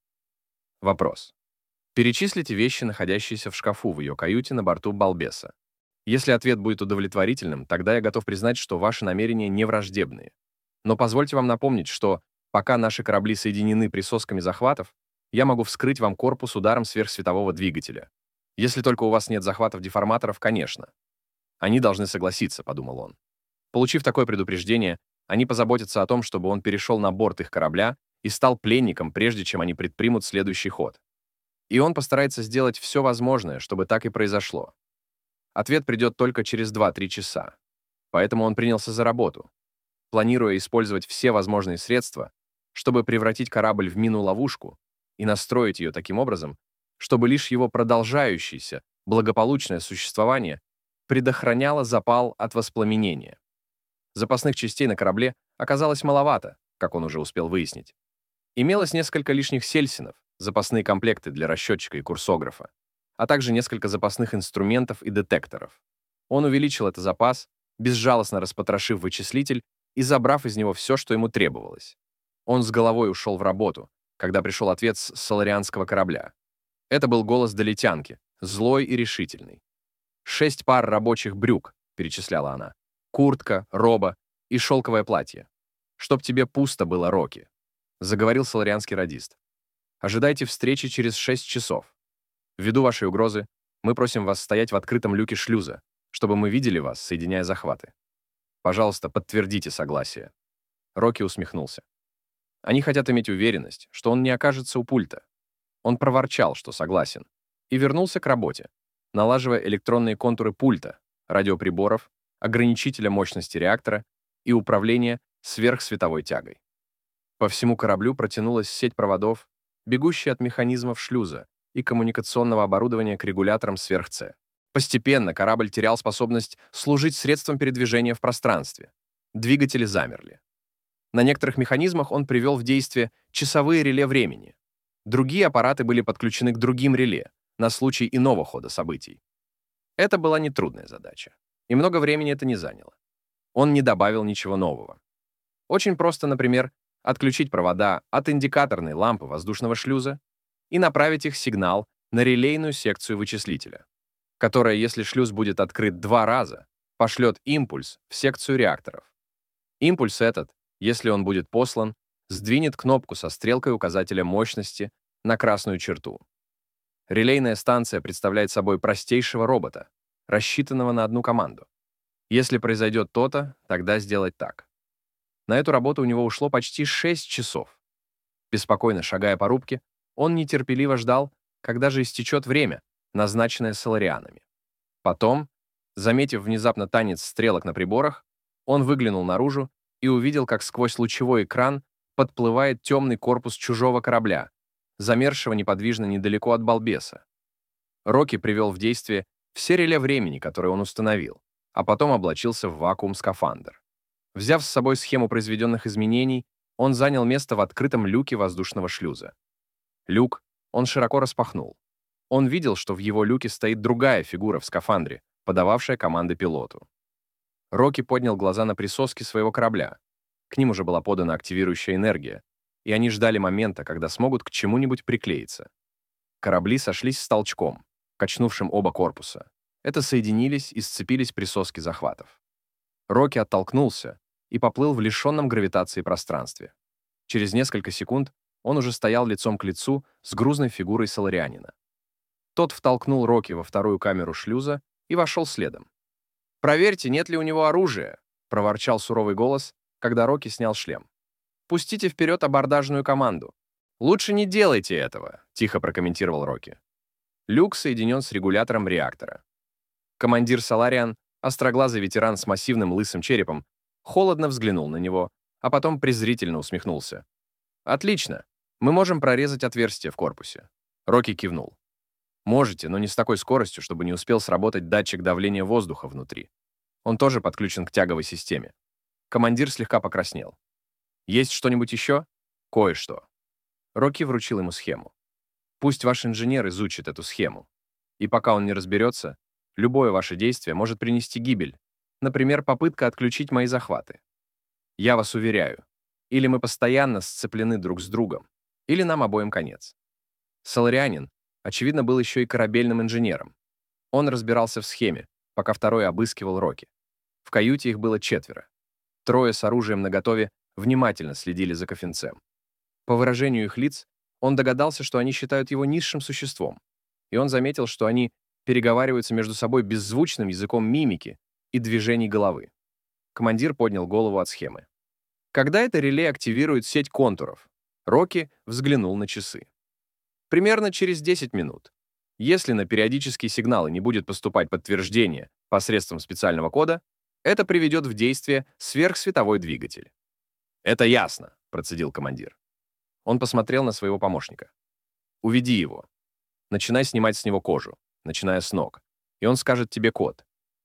Вопрос. Перечислите вещи, находящиеся в шкафу в ее каюте на борту Балбеса. Если ответ будет удовлетворительным, тогда я готов признать, что ваши намерения не враждебные. Но позвольте вам напомнить, что пока наши корабли соединены присосками захватов, я могу вскрыть вам корпус ударом сверхсветового двигателя. Если только у вас нет захватов деформаторов, конечно. Они должны согласиться, подумал он. Получив такое предупреждение, они позаботятся о том, чтобы он перешел на борт их корабля и стал пленником, прежде чем они предпримут следующий ход. И он постарается сделать все возможное, чтобы так и произошло. Ответ придет только через два-три часа. Поэтому он принялся за работу, планируя использовать все возможные средства, чтобы превратить корабль в мину-ловушку и настроить ее таким образом, чтобы лишь его продолжающееся, благополучное существование предохраняло запал от воспламенения. Запасных частей на корабле оказалось маловато, как он уже успел выяснить. Имелось несколько лишних сельсинов, запасные комплекты для расчетчика и курсографа, а также несколько запасных инструментов и детекторов. Он увеличил этот запас, безжалостно распотрошив вычислитель и забрав из него все, что ему требовалось. Он с головой ушел в работу, когда пришел ответ с соларианского корабля. Это был голос долетянки, злой и решительный. «Шесть пар рабочих брюк», — перечисляла она, «куртка, роба и шелковое платье. Чтоб тебе пусто было, Рокки», — заговорил соларианский радист. «Ожидайте встречи через шесть часов. Ввиду вашей угрозы, мы просим вас стоять в открытом люке шлюза, чтобы мы видели вас, соединяя захваты. Пожалуйста, подтвердите согласие». Рокки усмехнулся. Они хотят иметь уверенность, что он не окажется у пульта. Он проворчал, что согласен, и вернулся к работе, налаживая электронные контуры пульта, радиоприборов, ограничителя мощности реактора и управления сверхсветовой тягой. По всему кораблю протянулась сеть проводов, бегущая от механизмов шлюза и коммуникационного оборудования к регуляторам сверх-С. Постепенно корабль терял способность служить средством передвижения в пространстве. Двигатели замерли. На некоторых механизмах он привел в действие часовые реле времени. Другие аппараты были подключены к другим реле на случай иного хода событий. Это была нетрудная задача, и много времени это не заняло. Он не добавил ничего нового. Очень просто, например, отключить провода от индикаторной лампы воздушного шлюза и направить их сигнал на релейную секцию вычислителя, которая, если шлюз будет открыт два раза, пошлет импульс в секцию реакторов. Импульс этот, если он будет послан, сдвинет кнопку со стрелкой указателя мощности на красную черту. Релейная станция представляет собой простейшего робота, рассчитанного на одну команду. Если произойдет то-то, тогда сделать так. На эту работу у него ушло почти шесть часов. Беспокойно шагая по рубке, он нетерпеливо ждал, когда же истечет время, назначенное соларианами. Потом, заметив внезапно танец стрелок на приборах, он выглянул наружу и увидел, как сквозь лучевой экран подплывает темный корпус чужого корабля, замершего неподвижно недалеко от Балбеса. Рокки привел в действие все реле времени, которые он установил, а потом облачился в вакуум-скафандр. Взяв с собой схему произведенных изменений, он занял место в открытом люке воздушного шлюза. Люк он широко распахнул. Он видел, что в его люке стоит другая фигура в скафандре, подававшая команды пилоту. Рокки поднял глаза на присоски своего корабля. К ним уже была подана активирующая энергия, и они ждали момента, когда смогут к чему-нибудь приклеиться. Корабли сошлись с толчком, качнувшим оба корпуса. Это соединились и сцепились присоски захватов. Рокки оттолкнулся и поплыл в лишенном гравитации пространстве. Через несколько секунд он уже стоял лицом к лицу с грузной фигурой соларианина. Тот втолкнул Рокки во вторую камеру шлюза и вошел следом. «Проверьте, нет ли у него оружия», — проворчал суровый голос, когда Рокки снял шлем. «Пустите вперед абордажную команду». «Лучше не делайте этого», — тихо прокомментировал Рокки. Люк соединен с регулятором реактора. Командир Солариан, остроглазый ветеран с массивным лысым черепом, холодно взглянул на него, а потом презрительно усмехнулся. «Отлично. Мы можем прорезать отверстие в корпусе». Рокки кивнул. «Можете, но не с такой скоростью, чтобы не успел сработать датчик давления воздуха внутри. Он тоже подключен к тяговой системе». Командир слегка покраснел. «Есть что-нибудь еще?» «Кое-что». Рокки вручил ему схему. «Пусть ваш инженер изучит эту схему. И пока он не разберется, любое ваше действие может принести гибель. Например, попытка отключить мои захваты». Я вас уверяю, или мы постоянно сцеплены друг с другом, или нам обоим конец. Соларианин, очевидно, был еще и корабельным инженером. Он разбирался в схеме, пока второй обыскивал Рокки. В каюте их было четверо. Трое с оружием наготове внимательно следили за Коффинцем. По выражению их лиц, он догадался, что они считают его низшим существом, и он заметил, что они переговариваются между собой беззвучным языком мимики и движений головы. Командир поднял голову от схемы. Когда это реле активирует сеть контуров? Рокки взглянул на часы. Примерно через десять минут. Если на периодические сигналы не будет поступать подтверждение посредством специального кода, это приведет в действие сверхсветовой двигатель. «Это ясно», — процедил командир. Он посмотрел на своего помощника. «Уведи его. Начинай снимать с него кожу, начиная с ног, и он скажет тебе код».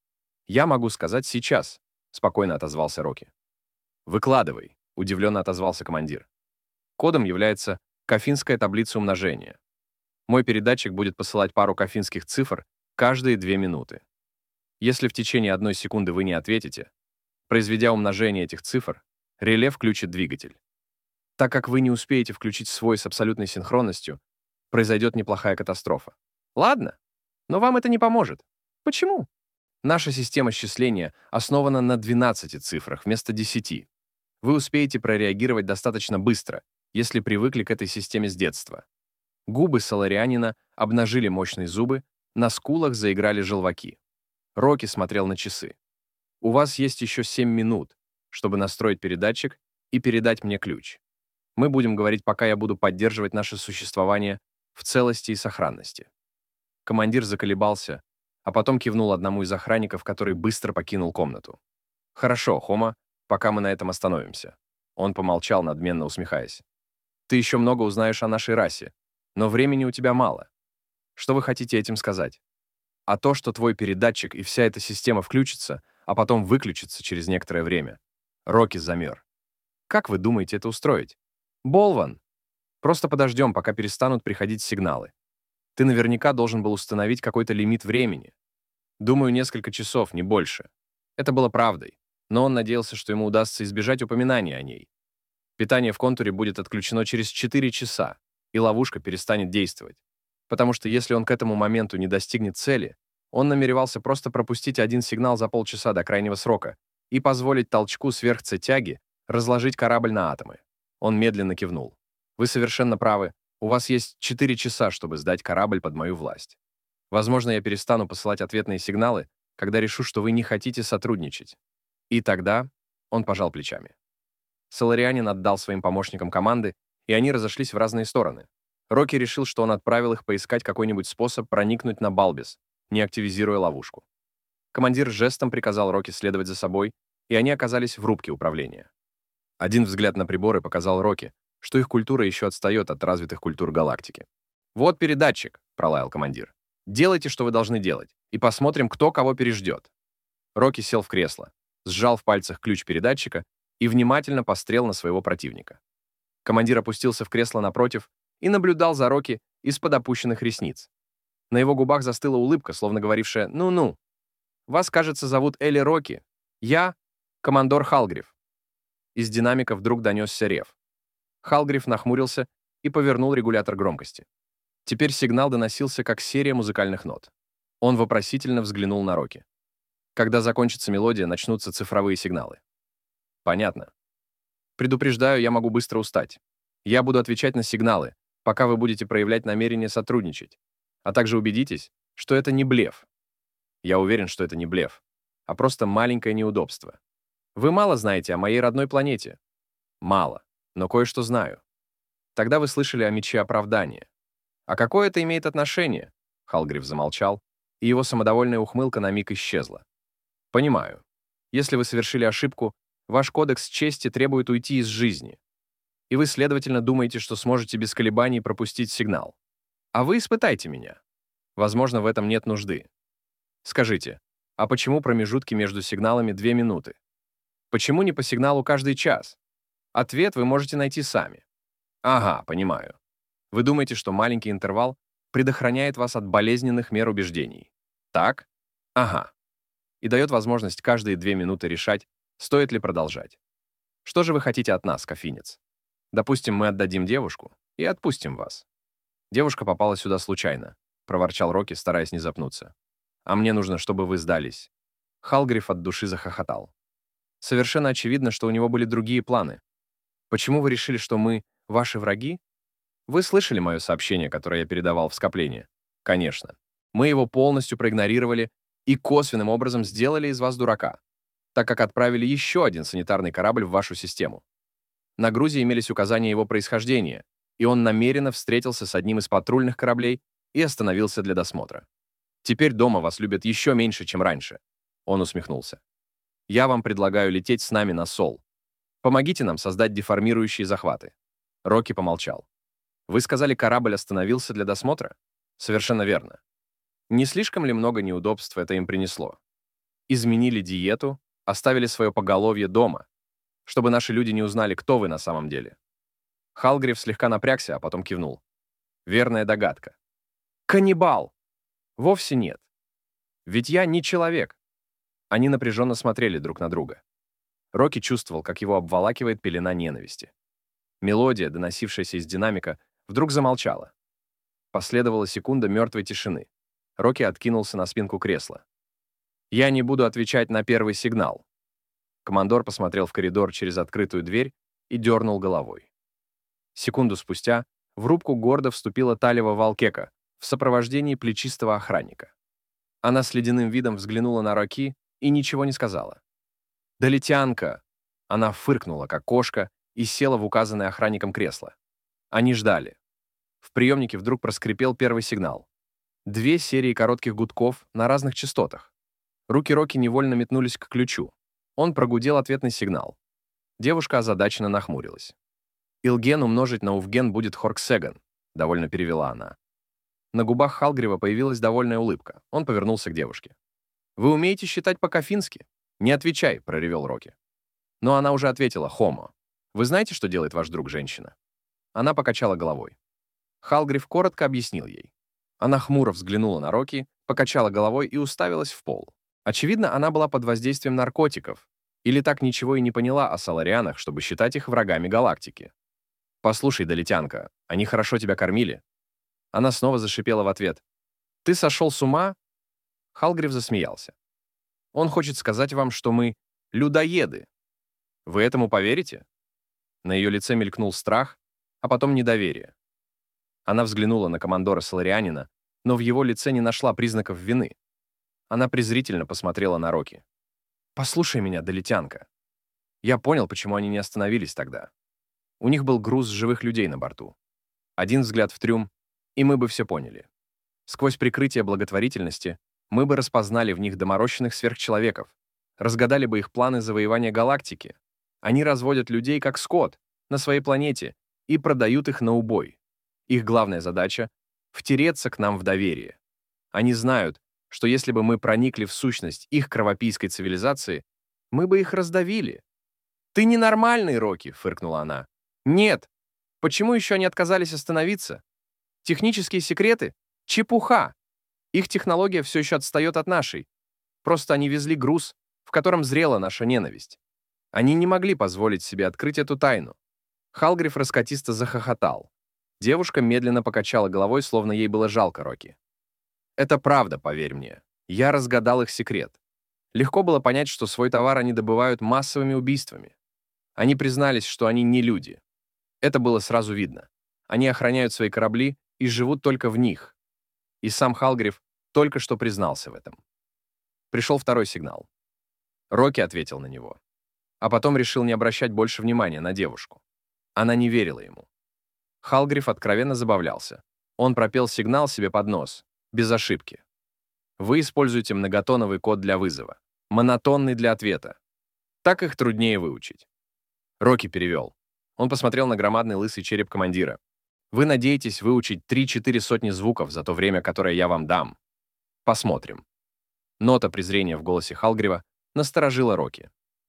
«Я могу сказать сейчас», — спокойно отозвался Рокки. «Выкладывай», — удивленно отозвался командир. Кодом является коффинская таблица умножения. Мой передатчик будет посылать пару коффинских цифр каждые две минуты. Если в течение одной секунды вы не ответите, произведя умножение этих цифр, реле включит двигатель. Так как вы не успеете включить свой с абсолютной синхронностью, произойдет неплохая катастрофа. Ладно, но вам это не поможет. Почему? Наша система счисления основана на двенадцати цифрах вместо десяти. Вы успеете прореагировать достаточно быстро, если привыкли к этой системе с детства. Губы Соларианина обнажили мощные зубы, на скулах заиграли желваки. Рокки смотрел на часы. «У вас есть еще семь минут, чтобы настроить передатчик и передать мне ключ. Мы будем говорить, пока я буду поддерживать наше существование в целости и сохранности». Командир заколебался, а потом кивнул одному из охранников, который быстро покинул комнату. «Хорошо, Хома, пока мы на этом остановимся». Он помолчал, надменно усмехаясь. «Ты еще много узнаешь о нашей расе, но времени у тебя мало. Что вы хотите этим сказать? А то, что твой передатчик и вся эта система включится, а потом выключится через некоторое время. Рокки замер. Как вы думаете это устроить? Болван! Просто подождем, пока перестанут приходить сигналы. Ты наверняка должен был установить какой-то лимит времени. Думаю, несколько часов, не больше. Это было правдой, но он надеялся, что ему удастся избежать упоминания о ней. Питание в контуре будет отключено через четыре часа, и ловушка перестанет действовать. Потому что если он к этому моменту не достигнет цели, он намеревался просто пропустить один сигнал за полчаса до крайнего срока и позволить толчку сверхцетяги разложить корабль на атомы. Он медленно кивнул. «Вы совершенно правы. У вас есть четыре часа, чтобы сдать корабль под мою власть. Возможно, я перестану посылать ответные сигналы, когда решу, что вы не хотите сотрудничать. И тогда...» Он пожал плечами. Соларианин отдал своим помощникам команды, и они разошлись в разные стороны. Рокки решил, что он отправил их поискать какой-нибудь способ проникнуть на Балбис, не активизируя ловушку. Командир жестом приказал Рокки следовать за собой, и они оказались в рубке управления. Один взгляд на приборы показал Рокки, что их культура еще отстает от развитых культур галактики. «Вот передатчик», — пролаял командир. «Делайте, что вы должны делать, и посмотрим, кто кого переждет». Рокки сел в кресло, сжал в пальцах ключ передатчика и внимательно пострел на своего противника. Командир опустился в кресло напротив и наблюдал за Рокки из-под опущенных ресниц. На его губах застыла улыбка, словно говорившая «ну-ну». «Вас, кажется, зовут Элли Рокки. Я — командор Халгриф». Из динамика вдруг донесся рев. Халгриф нахмурился и повернул регулятор громкости. Теперь сигнал доносился как серия музыкальных нот. Он вопросительно взглянул на Рокки. Когда закончится мелодия, начнутся цифровые сигналы. Понятно. Предупреждаю, я могу быстро устать. Я буду отвечать на сигналы, пока вы будете проявлять намерение сотрудничать. А также убедитесь, что это не блеф. Я уверен, что это не блеф, а просто маленькое неудобство. Вы мало знаете о моей родной планете. Мало, но кое-что знаю. Тогда вы слышали о мече оправдания. А какое это имеет отношение? Халгриф замолчал, и его самодовольная ухмылка на миг исчезла. Понимаю. Если вы совершили ошибку, ваш кодекс чести требует уйти из жизни. И вы, следовательно, думаете, что сможете без колебаний пропустить сигнал. А вы испытайте меня. Возможно, в этом нет нужды. Скажите, а почему промежутки между сигналами две минуты? Почему не по сигналу каждый час? Ответ вы можете найти сами. Ага, понимаю. Вы думаете, что маленький интервал предохраняет вас от болезненных мер убеждений. Так? Ага. И дает возможность каждые две минуты решать, стоит ли продолжать. Что же вы хотите от нас, кофинец? Допустим, мы отдадим девушку и отпустим вас. Девушка попала сюда случайно, проворчал Рокки, стараясь не запнуться. А мне нужно, чтобы вы сдались. Халгриф от души захохотал. Совершенно очевидно, что у него были другие планы. Почему вы решили, что мы ваши враги? Вы слышали мое сообщение, которое я передавал в скопление? Конечно. Мы его полностью проигнорировали и косвенным образом сделали из вас дурака, так как отправили еще один санитарный корабль в вашу систему. На грузе имелись указания его происхождения, и он намеренно встретился с одним из патрульных кораблей и остановился для досмотра. Теперь дома вас любят еще меньше, чем раньше. Он усмехнулся. Я вам предлагаю лететь с нами на Сол. Помогите нам создать деформирующие захваты. Рокки помолчал. Вы сказали, корабль остановился для досмотра? Совершенно верно. Не слишком ли много неудобств это им принесло? Изменили диету, оставили свое поголовье дома, чтобы наши люди не узнали, кто вы на самом деле. Халгриф слегка напрягся, а потом кивнул. Верная догадка. Каннибал! Вовсе нет. Ведь я не человек. Они напряженно смотрели друг на друга. Рокки чувствовал, как его обволакивает пелена ненависти. Мелодия, доносившаяся из динамика, вдруг замолчала. Последовала секунда мертвой тишины. Рокки откинулся на спинку кресла. «Я не буду отвечать на первый сигнал». Командор посмотрел в коридор через открытую дверь и дернул головой. Секунду спустя в рубку гордо вступила Талева Валкека в сопровождении плечистого охранника. Она с ледяным видом взглянула на Рокки и ничего не сказала. «Долетянка!» Она фыркнула, как кошка, и села в указанное охранником кресло. Они ждали. В приемнике вдруг проскрипел первый сигнал. Две серии коротких гудков на разных частотах. Руки Рокки невольно метнулись к ключу. Он прогудел ответный сигнал. Девушка озадаченно нахмурилась. «Илген умножить на Увген будет Хорксеган», — довольно перевела она. На губах Халгрива появилась довольная улыбка. Он повернулся к девушке. «Вы умеете считать по-кофински?» «Не отвечай», — проревел Рокки. Но она уже ответила «Хомо». «Вы знаете, что делает ваш друг, женщина?» Она покачала головой. Халгрив коротко объяснил ей. Она хмуро взглянула на Рокки, покачала головой и уставилась в пол. Очевидно, она была под воздействием наркотиков или так ничего и не поняла о саларианах, чтобы считать их врагами галактики. «Послушай, долетянка, они хорошо тебя кормили?» Она снова зашипела в ответ. «Ты сошел с ума?» Халгрив засмеялся. «Он хочет сказать вам, что мы людоеды. Вы этому поверите?» На ее лице мелькнул страх, а потом недоверие. Она взглянула на командора Соларианина, но в его лице не нашла признаков вины. Она презрительно посмотрела на Рокки. «Послушай меня, долетянка. Я понял, почему они не остановились тогда. У них был груз живых людей на борту. Один взгляд в трюм, и мы бы все поняли. Сквозь прикрытие благотворительности мы бы распознали в них доморощенных сверхчеловеков, разгадали бы их планы завоевания галактики. Они разводят людей как скот на своей планете и продают их на убой. Их главная задача — втереться к нам в доверие. Они знают, что если бы мы проникли в сущность их кровопийской цивилизации, мы бы их раздавили. «Ты ненормальный, Рокки», — фыркнула она. «Нет. Почему еще они отказались остановиться? Технические секреты? Чепуха. Их технология все еще отстает от нашей. Просто они везли груз, в котором зрела наша ненависть. Они не могли позволить себе открыть эту тайну». Халгрив раскатисто захохотал. Девушка медленно покачала головой, словно ей было жалко Рокки. «Это правда, поверь мне. Я разгадал их секрет. Легко было понять, что свой товар они добывают массовыми убийствами. Они признались, что они не люди. Это было сразу видно. Они охраняют свои корабли и живут только в них. И сам Халгрив только что признался в этом». Пришел второй сигнал. Рокки ответил на него. А потом решил не обращать больше внимания на девушку. Она не верила ему. Халгрив откровенно забавлялся. Он пропел сигнал себе под нос, без ошибки. Вы используете многотоновый код для вызова, монотонный для ответа. Так их труднее выучить. Рокки перевел. Он посмотрел на громадный лысый череп командира. Вы надеетесь выучить три-четыре сотни звуков за то время, которое я вам дам. Посмотрим. Нота презрения в голосе Халгрива насторожила Рокки.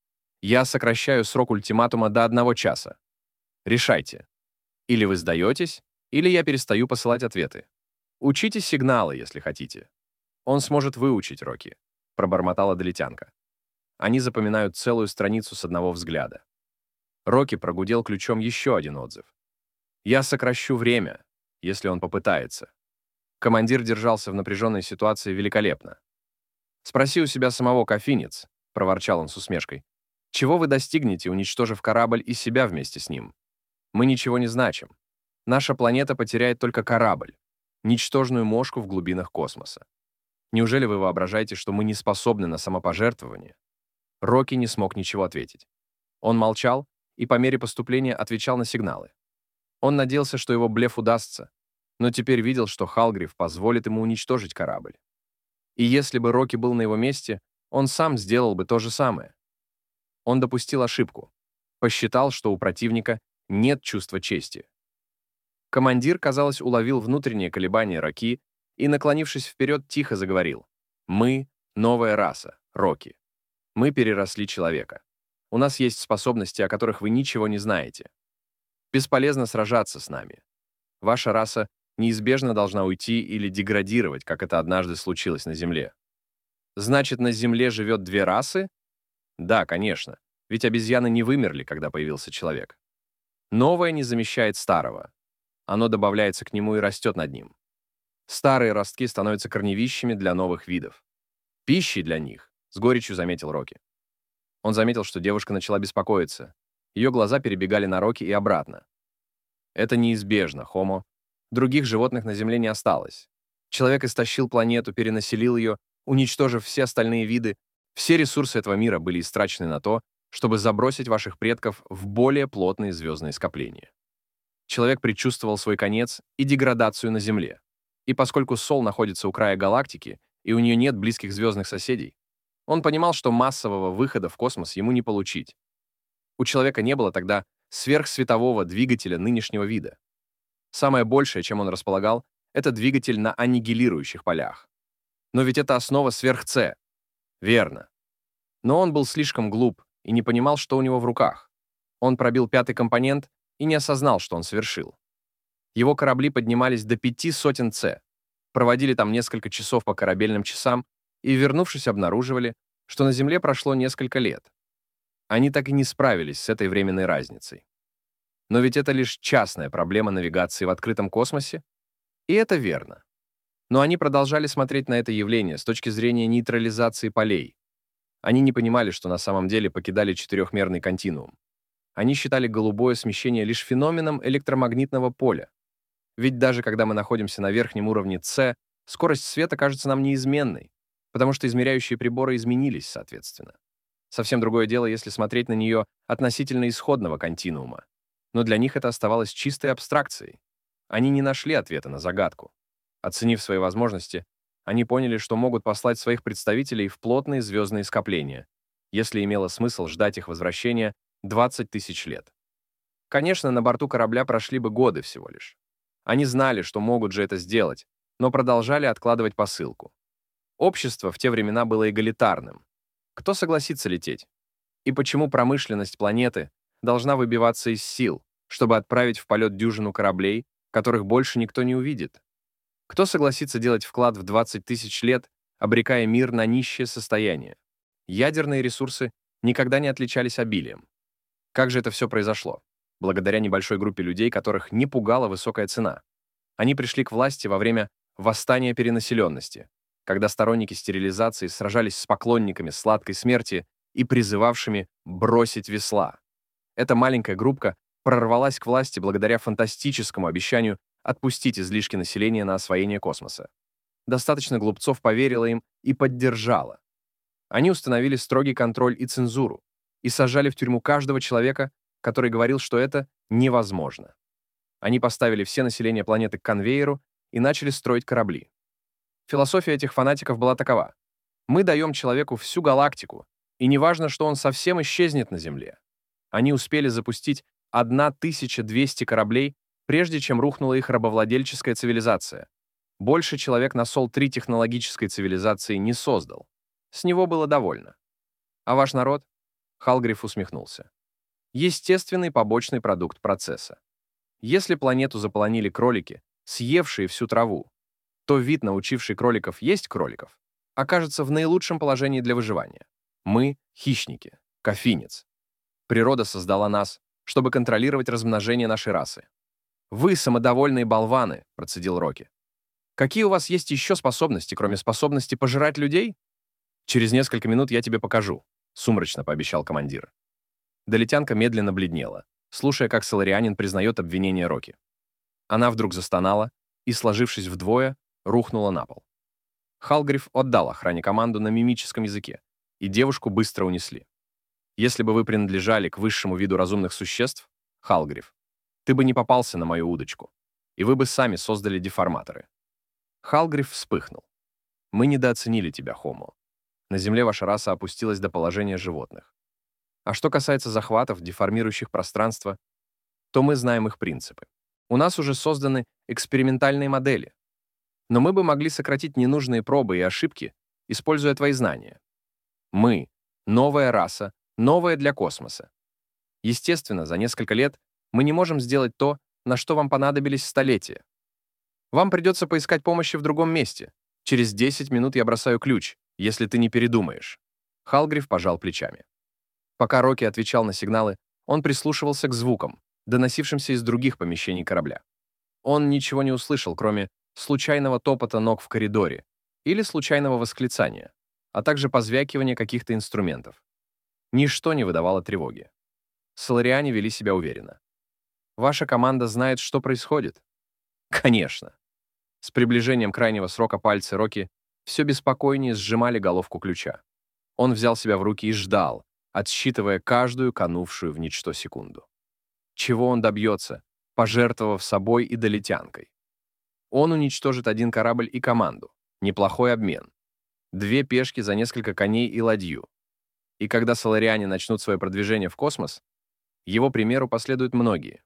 Я сокращаю срок ультиматума до одного часа. Решайте. Или вы сдаетесь, или я перестаю посылать ответы. Учите сигналы, если хотите. Он сможет выучить, Рокки, пробормотала долетянка. Они запоминают целую страницу с одного взгляда. Рокки прогудел ключом еще один отзыв. «Я сокращу время, если он попытается». Командир держался в напряженной ситуации великолепно. «Спроси у себя самого, Кофинец», — проворчал он с усмешкой. «Чего вы достигнете, уничтожив корабль и себя вместе с ним? Мы ничего не значим. Наша планета потеряет только корабль, ничтожную мошку в глубинах космоса. Неужели вы воображаете, что мы не способны на самопожертвование?» Рокки не смог ничего ответить. Он молчал и по мере поступления отвечал на сигналы. Он надеялся, что его блеф удастся, но теперь видел, что Халгриф позволит ему уничтожить корабль. И если бы Рокки был на его месте, он сам сделал бы то же самое. Он допустил ошибку. Посчитал, что у противника нет чувства чести. Командир, казалось, уловил внутреннее колебание Рокки и, наклонившись вперед, тихо заговорил. «Мы — новая раса, Рокки. Мы переросли человека. У нас есть способности, о которых вы ничего не знаете. Бесполезно сражаться с нами. Ваша раса неизбежно должна уйти или деградировать, как это однажды случилось на Земле. Значит, на Земле живет две расы? Да, конечно, ведь обезьяны не вымерли, когда появился человек. Новое не замещает старого. Оно добавляется к нему и растет над ним. Старые ростки становятся корневищами для новых видов. Пищей для них, с горечью заметил Рокки. Он заметил, что девушка начала беспокоиться. Ее глаза перебегали на Рокки и обратно. Это неизбежно, Хомо. Других животных на Земле не осталось. Человек истощил планету, перенаселил ее, уничтожив все остальные виды. Все ресурсы этого мира были истрачены на то, чтобы забросить ваших предков в более плотные звездные скопления. Человек предчувствовал свой конец и деградацию на Земле. И поскольку Сол находится у края галактики, и у нее нет близких звездных соседей, он понимал, что массового выхода в космос ему не получить. У человека не было тогда сверхсветового двигателя нынешнего вида. Самое большее, чем он располагал, это двигатель на аннигилирующих полях. Но ведь это основа сверх-С. Верно. Но он был слишком глуп и не понимал, что у него в руках. Он пробил пятый компонент и не осознал, что он совершил. Его корабли поднимались до пяти сотен С, проводили там несколько часов по корабельным часам и, вернувшись, обнаруживали, что на Земле прошло несколько лет. Они так и не справились с этой временной разницей. Но ведь это лишь частная проблема навигации в открытом космосе, и это верно. Но они продолжали смотреть на это явление с точки зрения нейтрализации полей. Они не понимали, что на самом деле покидали четырехмерный континуум. Они считали голубое смещение лишь феноменом электромагнитного поля. Ведь даже когда мы находимся на верхнем уровне С, скорость света кажется нам неизменной, потому что измеряющие приборы изменились соответственно. Совсем другое дело, если смотреть на нее относительно исходного континуума. Но для них это оставалось чистой абстракцией. Они не нашли ответа на загадку. Оценив свои возможности, они поняли, что могут послать своих представителей в плотные звездные скопления, если имело смысл ждать их возвращения двадцать тысяч лет. Конечно, на борту корабля прошли бы годы всего лишь. Они знали, что могут же это сделать, но продолжали откладывать посылку. Общество в те времена было эгалитарным. Кто согласится лететь? И почему промышленность планеты должна выбиваться из сил, чтобы отправить в полет дюжину кораблей, которых больше никто не увидит? Кто согласится делать вклад в двадцать тысяч лет, обрекая мир на нищее состояние? Ядерные ресурсы никогда не отличались обилием. Как же это все произошло? Благодаря небольшой группе людей, которых не пугала высокая цена. Они пришли к власти во время восстания перенаселенности, когда сторонники стерилизации сражались с поклонниками сладкой смерти и призывавшими бросить весла. Эта маленькая группка прорвалась к власти благодаря фантастическому обещанию отпустить излишки населения на освоение космоса. Достаточно глупцов поверило им и поддержало. Они установили строгий контроль и цензуру и сажали в тюрьму каждого человека, который говорил, что это невозможно. Они поставили все население планеты к конвейеру и начали строить корабли. Философия этих фанатиков была такова: мы даем человеку всю галактику, и неважно, что он совсем исчезнет на Земле. Они успели запустить тысячу двести кораблей, прежде чем рухнула их рабовладельческая цивилизация. Больше человек на Сол три технологической цивилизации не создал. С него было довольно. А ваш народ? Халгриф усмехнулся. Естественный побочный продукт процесса. Если планету заполонили кролики, съевшие всю траву, то вид, научивший кроликов есть кроликов, окажется в наилучшем положении для выживания. Мы — хищники, кофинец. Природа создала нас, чтобы контролировать размножение нашей расы. «Вы самодовольные болваны», — процедил Рокки. «Какие у вас есть еще способности, кроме способности пожирать людей?» «Через несколько минут я тебе покажу», — сумрачно пообещал командир. Долетянка медленно бледнела, слушая, как соларианин признает обвинение Рокки. Она вдруг застонала и, сложившись вдвое, рухнула на пол. Халгриф отдал охране команду на мимическом языке, и девушку быстро унесли. Если бы вы принадлежали к высшему виду разумных существ, Халгриф, ты бы не попался на мою удочку, и вы бы сами создали деформаторы. Халгриф вспыхнул. Мы недооценили тебя, Хомо. На Земле ваша раса опустилась до положения животных. А что касается захватов, деформирующих пространство, то мы знаем их принципы. У нас уже созданы экспериментальные модели. Но мы бы могли сократить ненужные пробы и ошибки, используя твои знания. Мы — новая раса, новая для космоса. Естественно, за несколько лет мы не можем сделать то, на что вам понадобились столетия. Вам придется поискать помощи в другом месте. Через десять минут я бросаю ключ, если ты не передумаешь. Халгриф пожал плечами. Пока Рокки отвечал на сигналы, он прислушивался к звукам, доносившимся из других помещений корабля. Он ничего не услышал, кроме случайного топота ног в коридоре или случайного восклицания, а также позвякивания каких-то инструментов. Ничто не выдавало тревоги. Солариане вели себя уверенно. «Ваша команда знает, что происходит?» «Конечно». С приближением крайнего срока пальцы Рокки все беспокойнее сжимали головку ключа. Он взял себя в руки и ждал, отсчитывая каждую канувшую в ничто секунду. Чего он добьется, пожертвовав собой и долетянкой? Он уничтожит один корабль и команду. Неплохой обмен. Две пешки за несколько коней и ладью. И когда солариане начнут свое продвижение в космос, его примеру последуют многие.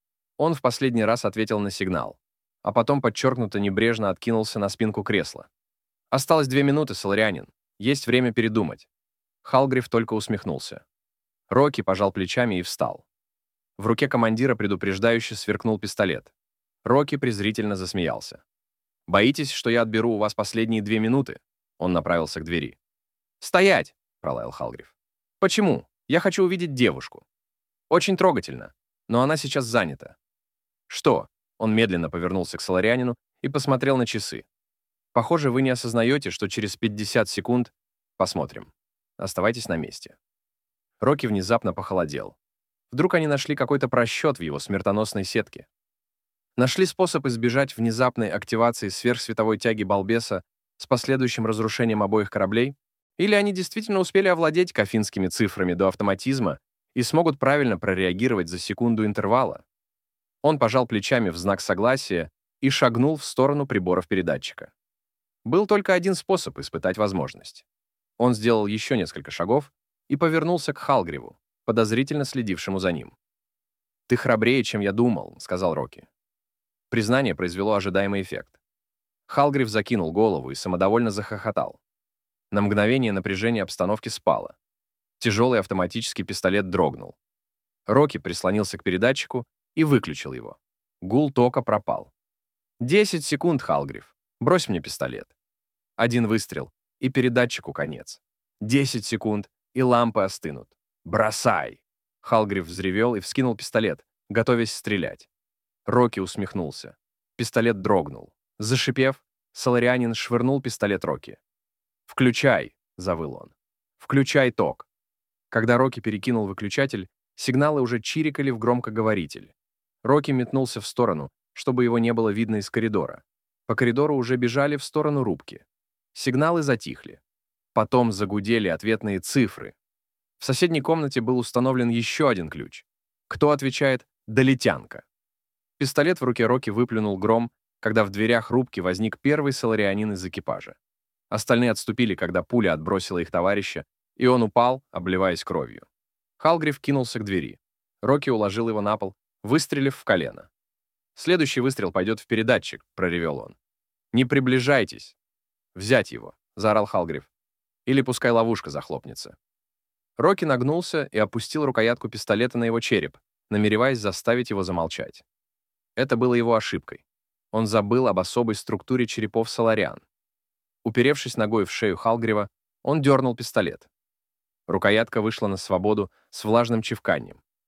Он в последний раз ответил на сигнал, а потом подчеркнуто небрежно откинулся на спинку кресла. «Осталось две минуты, соларианин. Есть время передумать». Халгриф только усмехнулся. Рокки пожал плечами и встал. В руке командира предупреждающе сверкнул пистолет. Рокки презрительно засмеялся. «Боитесь, что я отберу у вас последние две минуты?» Он направился к двери. «Стоять!» — пролаял Халгриф. «Почему? Я хочу увидеть девушку. Очень трогательно, но она сейчас занята». «Что?» — он медленно повернулся к соларианину и посмотрел на часы. «Похоже, вы не осознаете, что через пятьдесят секунд... Посмотрим. Оставайтесь на месте». Рокки внезапно похолодел. Вдруг они нашли какой-то просчет в его смертоносной сетке. Нашли способ избежать внезапной активации сверхсветовой тяги балбеса с последующим разрушением обоих кораблей? Или они действительно успели овладеть кофинскими цифрами до автоматизма и смогут правильно прореагировать за секунду интервала? Он пожал плечами в знак согласия и шагнул в сторону приборов передатчика. Был только один способ испытать возможность. Он сделал еще несколько шагов и повернулся к Халгриву, подозрительно следившему за ним. «Ты храбрее, чем я думал», — сказал Рокки. Признание произвело ожидаемый эффект. Халгрив закинул голову и самодовольно захохотал. На мгновение напряжение обстановки спало. Тяжелый автоматический пистолет дрогнул. Рокки прислонился к передатчику и выключил его. Гул тока пропал. «Десять секунд, Халгрив. Брось мне пистолет». Один выстрел, и передатчику конец. Десять секунд, и лампы остынут. «Бросай!» Халгрив взревел и вскинул пистолет, готовясь стрелять. Рокки усмехнулся. Пистолет дрогнул. Зашипев, соларианин швырнул пистолет Рокки. «Включай!» — завыл он. «Включай ток!» Когда Рокки перекинул выключатель, сигналы уже чирикали в громкоговоритель. Рокки метнулся в сторону, чтобы его не было видно из коридора. По коридору уже бежали в сторону рубки. Сигналы затихли. Потом загудели ответные цифры. В соседней комнате был установлен еще один ключ. Кто отвечает «долетянка». Пистолет в руке Рокки выплюнул гром, когда в дверях рубки возник первый соларианин из экипажа. Остальные отступили, когда пуля отбросила их товарища, и он упал, обливаясь кровью. Халгрив кинулся к двери. Рокки уложил его на пол, выстрелив в колено. «Следующий выстрел пойдет в передатчик», — проревел он. «Не приближайтесь!» «Взять его!» — заорал Халгрив. «Или пускай ловушка захлопнется». Рокки нагнулся и опустил рукоятку пистолета на его череп, намереваясь заставить его замолчать. Это было его ошибкой. Он забыл об особой структуре черепов солариан. Уперевшись ногой в шею Халгрива, он дернул пистолет. Рукоятка вышла на свободу с влажным чивканьем.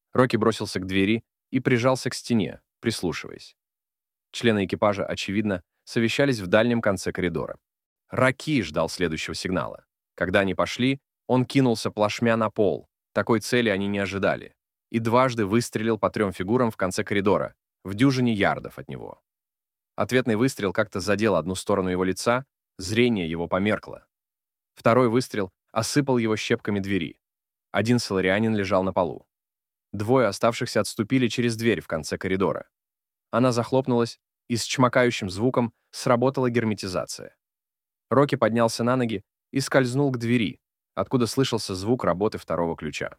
Рокки бросился к двери и прижался к стене, прислушиваясь. Члены экипажа, очевидно, совещались в дальнем конце коридора. Рокки ждал следующего сигнала. Когда они пошли, он кинулся плашмя на пол. Такой цели они не ожидали. И дважды выстрелил по трем фигурам в конце коридора, в дюжине ярдов от него. Ответный выстрел как-то задел одну сторону его лица, зрение его померкло. Второй выстрел осыпал его щепками двери. Один соларианин лежал на полу. Двое оставшихся отступили через дверь в конце коридора. Она захлопнулась, и с чмокающим звуком сработала герметизация. Рокки поднялся на ноги и скользнул к двери, откуда слышался звук работы второго ключа.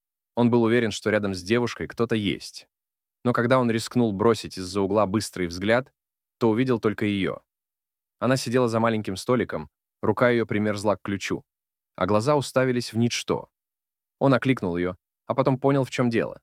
Он был уверен, что рядом с девушкой кто-то есть. Но когда он рискнул бросить из-за угла быстрый взгляд, то увидел только ее. Она сидела за маленьким столиком, рука ее примерзла к ключу, а глаза уставились в ничто. Он окликнул ее, а потом понял, в чем дело.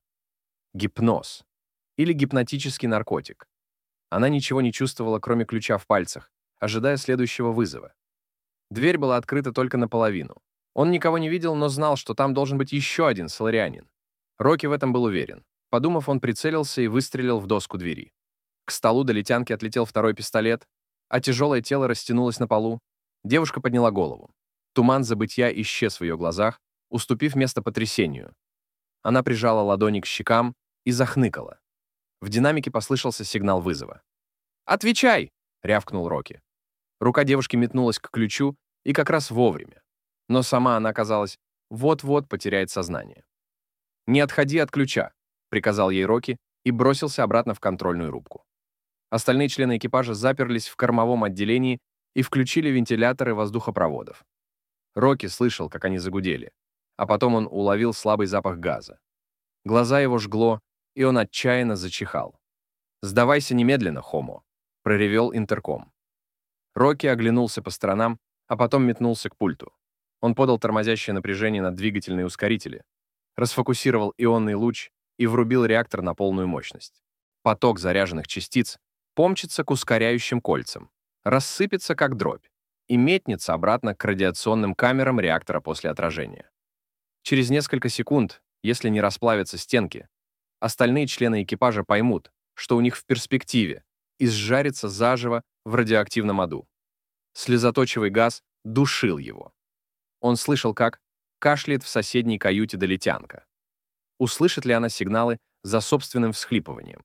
Гипноз. Или гипнотический наркотик. Она ничего не чувствовала, кроме ключа в пальцах, ожидая следующего вызова. Дверь была открыта только наполовину. Он никого не видел, но знал, что там должен быть еще один соларианин. Рокки в этом был уверен. Подумав, он прицелился и выстрелил в доску двери. К столу до летянки отлетел второй пистолет, а тяжелое тело растянулось на полу. Девушка подняла голову. Туман забытья исчез в ее глазах, уступив место потрясению. Она прижала ладони к щекам и захныкала. В динамике послышался сигнал вызова. «Отвечай!» — рявкнул Рокки. Рука девушки метнулась к ключу, и как раз вовремя. Но сама она, казалось, вот-вот потеряет сознание. «Не отходи от ключа», — приказал ей Рокки и бросился обратно в контрольную рубку. Остальные члены экипажа заперлись в кормовом отделении и включили вентиляторы воздухопроводов. Рокки слышал, как они загудели, а потом он уловил слабый запах газа. Глаза его жгло, и он отчаянно зачихал. «Сдавайся немедленно, Хомо», — проревел интерком. Рокки оглянулся по сторонам, а потом метнулся к пульту. Он подал тормозящее напряжение на двигательные ускорители, расфокусировал ионный луч и врубил реактор на полную мощность. Поток заряженных частиц помчится к ускоряющим кольцам, рассыпется как дробь и метнется обратно к радиационным камерам реактора после отражения. Через несколько секунд, если не расплавятся стенки, остальные члены экипажа поймут, что у них в перспективе изжарится заживо в радиоактивном аду. Слезоточивый газ душил его. Он слышал, как кашляет в соседней каюте долетянка. Услышит ли она сигналы за собственным всхлипыванием?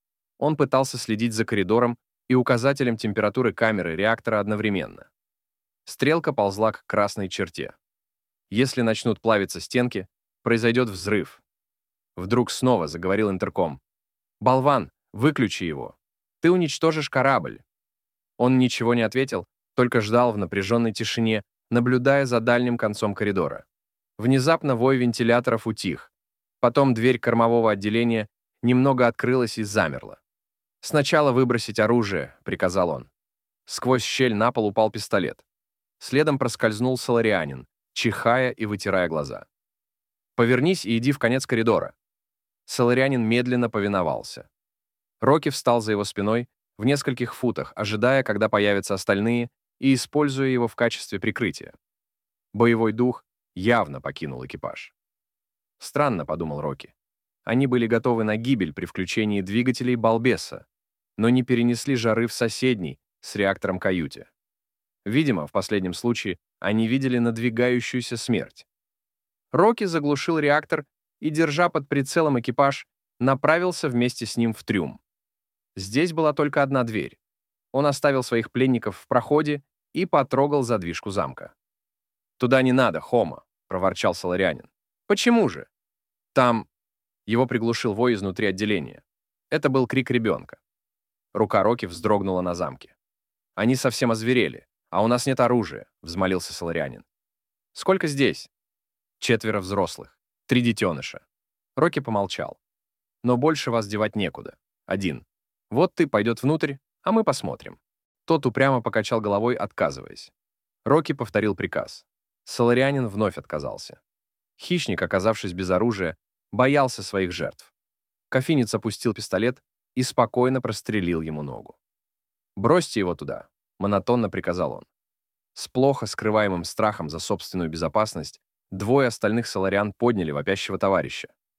Он пытался следить за коридором и указателем температуры камеры реактора одновременно. Стрелка ползла к красной черте. Если начнут плавиться стенки, произойдет взрыв. Вдруг снова заговорил интерком. «Болван, выключи его. Ты уничтожишь корабль». Он ничего не ответил, только ждал в напряженной тишине, наблюдая за дальним концом коридора. Внезапно вой вентиляторов утих. Потом дверь кормового отделения немного открылась и замерла. «Сначала выбросить оружие», — приказал он. Сквозь щель на пол упал пистолет. Следом проскользнул соларианин, чихая и вытирая глаза. «Повернись и иди в конец коридора». Соларианин медленно повиновался. Рокки встал за его спиной в нескольких футах, ожидая, когда появятся остальные, и используя его в качестве прикрытия. Боевой дух явно покинул экипаж. «Странно», — подумал Рокки. Они были готовы на гибель при включении двигателей балбеса, но не перенесли жары в соседней, с реактором каюте. Видимо, в последнем случае они видели надвигающуюся смерть. Рокки заглушил реактор и, держа под прицелом экипаж, направился вместе с ним в трюм. Здесь была только одна дверь. Он оставил своих пленников в проходе и потрогал задвижку замка. «Туда не надо, Хома», — проворчал соларианин. «Почему же?» «Там...» — его приглушил вой изнутри отделения. Это был крик ребенка. Рука Рокки вздрогнула на замке. «Они совсем озверели, а у нас нет оружия», — взмолился соларианин. «Сколько здесь?» «Четверо взрослых. Три детеныша». Рокки помолчал. «Но больше вас девать некуда. Один. Вот ты пойдет внутрь, а мы посмотрим». Тот упрямо покачал головой, отказываясь. Рокки повторил приказ. Соларианин вновь отказался. Хищник, оказавшись без оружия, боялся своих жертв. Кофинец опустил пистолет и спокойно прострелил ему ногу. «Бросьте его туда», — монотонно приказал он. С плохо скрываемым страхом за собственную безопасность двое остальных солариан подняли вопящего товарища.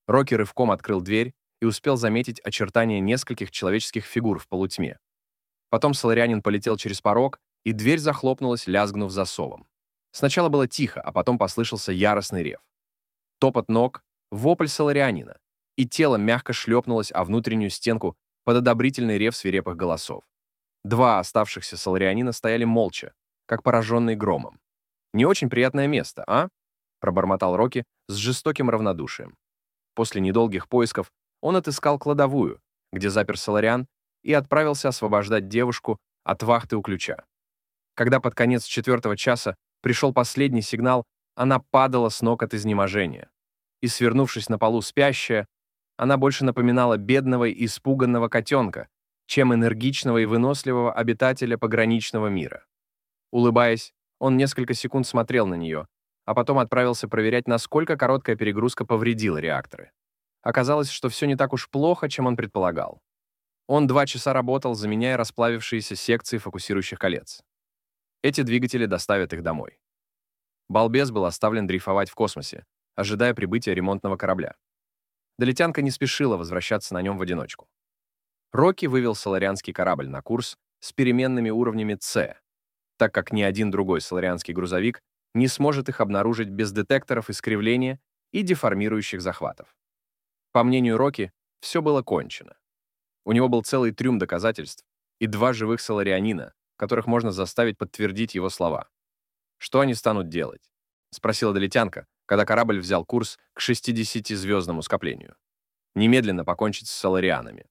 Рокки рывком открыл дверь и успел заметить очертания нескольких человеческих фигур в полутьме. Потом соларианин полетел через порог, и дверь захлопнулась, лязгнув засовом. Сначала было тихо, а потом послышался яростный рев. Топот ног, вопль соларианина, и тело мягко шлепнулось о внутреннюю стенку под одобрительный рев свирепых голосов. Два оставшихся соларианина стояли молча, как пораженные громом. «Не очень приятное место, а?» — пробормотал Рокки с жестоким равнодушием. После недолгих поисков он отыскал кладовую, где запер солариан, и отправился освобождать девушку от вахты у ключа. Когда под конец четвертого часа пришел последний сигнал, она падала с ног от изнеможения. И, свернувшись на полу спящая, она больше напоминала бедного и испуганного котенка, чем энергичного и выносливого обитателя пограничного мира. Улыбаясь, он несколько секунд смотрел на нее, а потом отправился проверять, насколько короткая перегрузка повредила реакторы. Оказалось, что все не так уж плохо, чем он предполагал. Он два часа работал, заменяя расплавившиеся секции фокусирующих колец. Эти двигатели доставят их домой. Балбес был оставлен дрейфовать в космосе, ожидая прибытия ремонтного корабля. Долетянка не спешила возвращаться на нем в одиночку. Рокки вывел соларианский корабль на курс с переменными уровнями С, так как ни один другой соларианский грузовик не сможет их обнаружить без детекторов искривления и деформирующих захватов. По мнению Рокки, все было кончено. У него был целый трюм доказательств и два живых соларианина, которых можно заставить подтвердить его слова. «Что они станут делать?» — спросила долетянка, когда корабль взял курс к шестидесятизвездному скоплению. «Немедленно покончить с соларианами.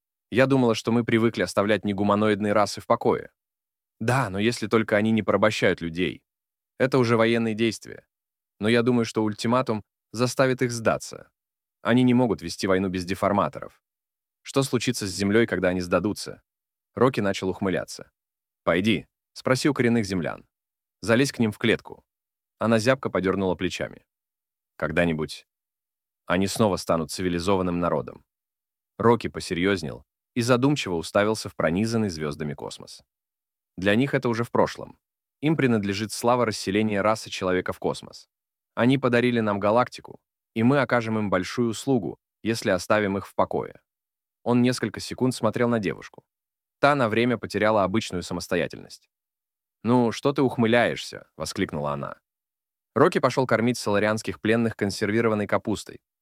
Я думала, что мы привыкли оставлять негуманоидные расы в покое. Да, но если только они не порабощают людей. Это уже военные действия. Но я думаю, что ультиматум заставит их сдаться. Они не могут вести войну без деформаторов. Что случится с Землей, когда они сдадутся?» Рокки начал ухмыляться. «Пойди, спроси у коренных землян. Залезь к ним в клетку». Она зябко подернула плечами. «Когда-нибудь они снова станут цивилизованным народом». Рокки посерьезнел и задумчиво уставился в пронизанный звездами космос. Для них это уже в прошлом. Им принадлежит слава расселения расы человека в космос. Они подарили нам галактику, и мы окажем им большую услугу, если оставим их в покое. Он несколько секунд смотрел на девушку. Та на время потеряла обычную самостоятельность. «Ну, что ты ухмыляешься?» — воскликнула она. Рокки пошел кормить соларианских пленных консервированной капустой,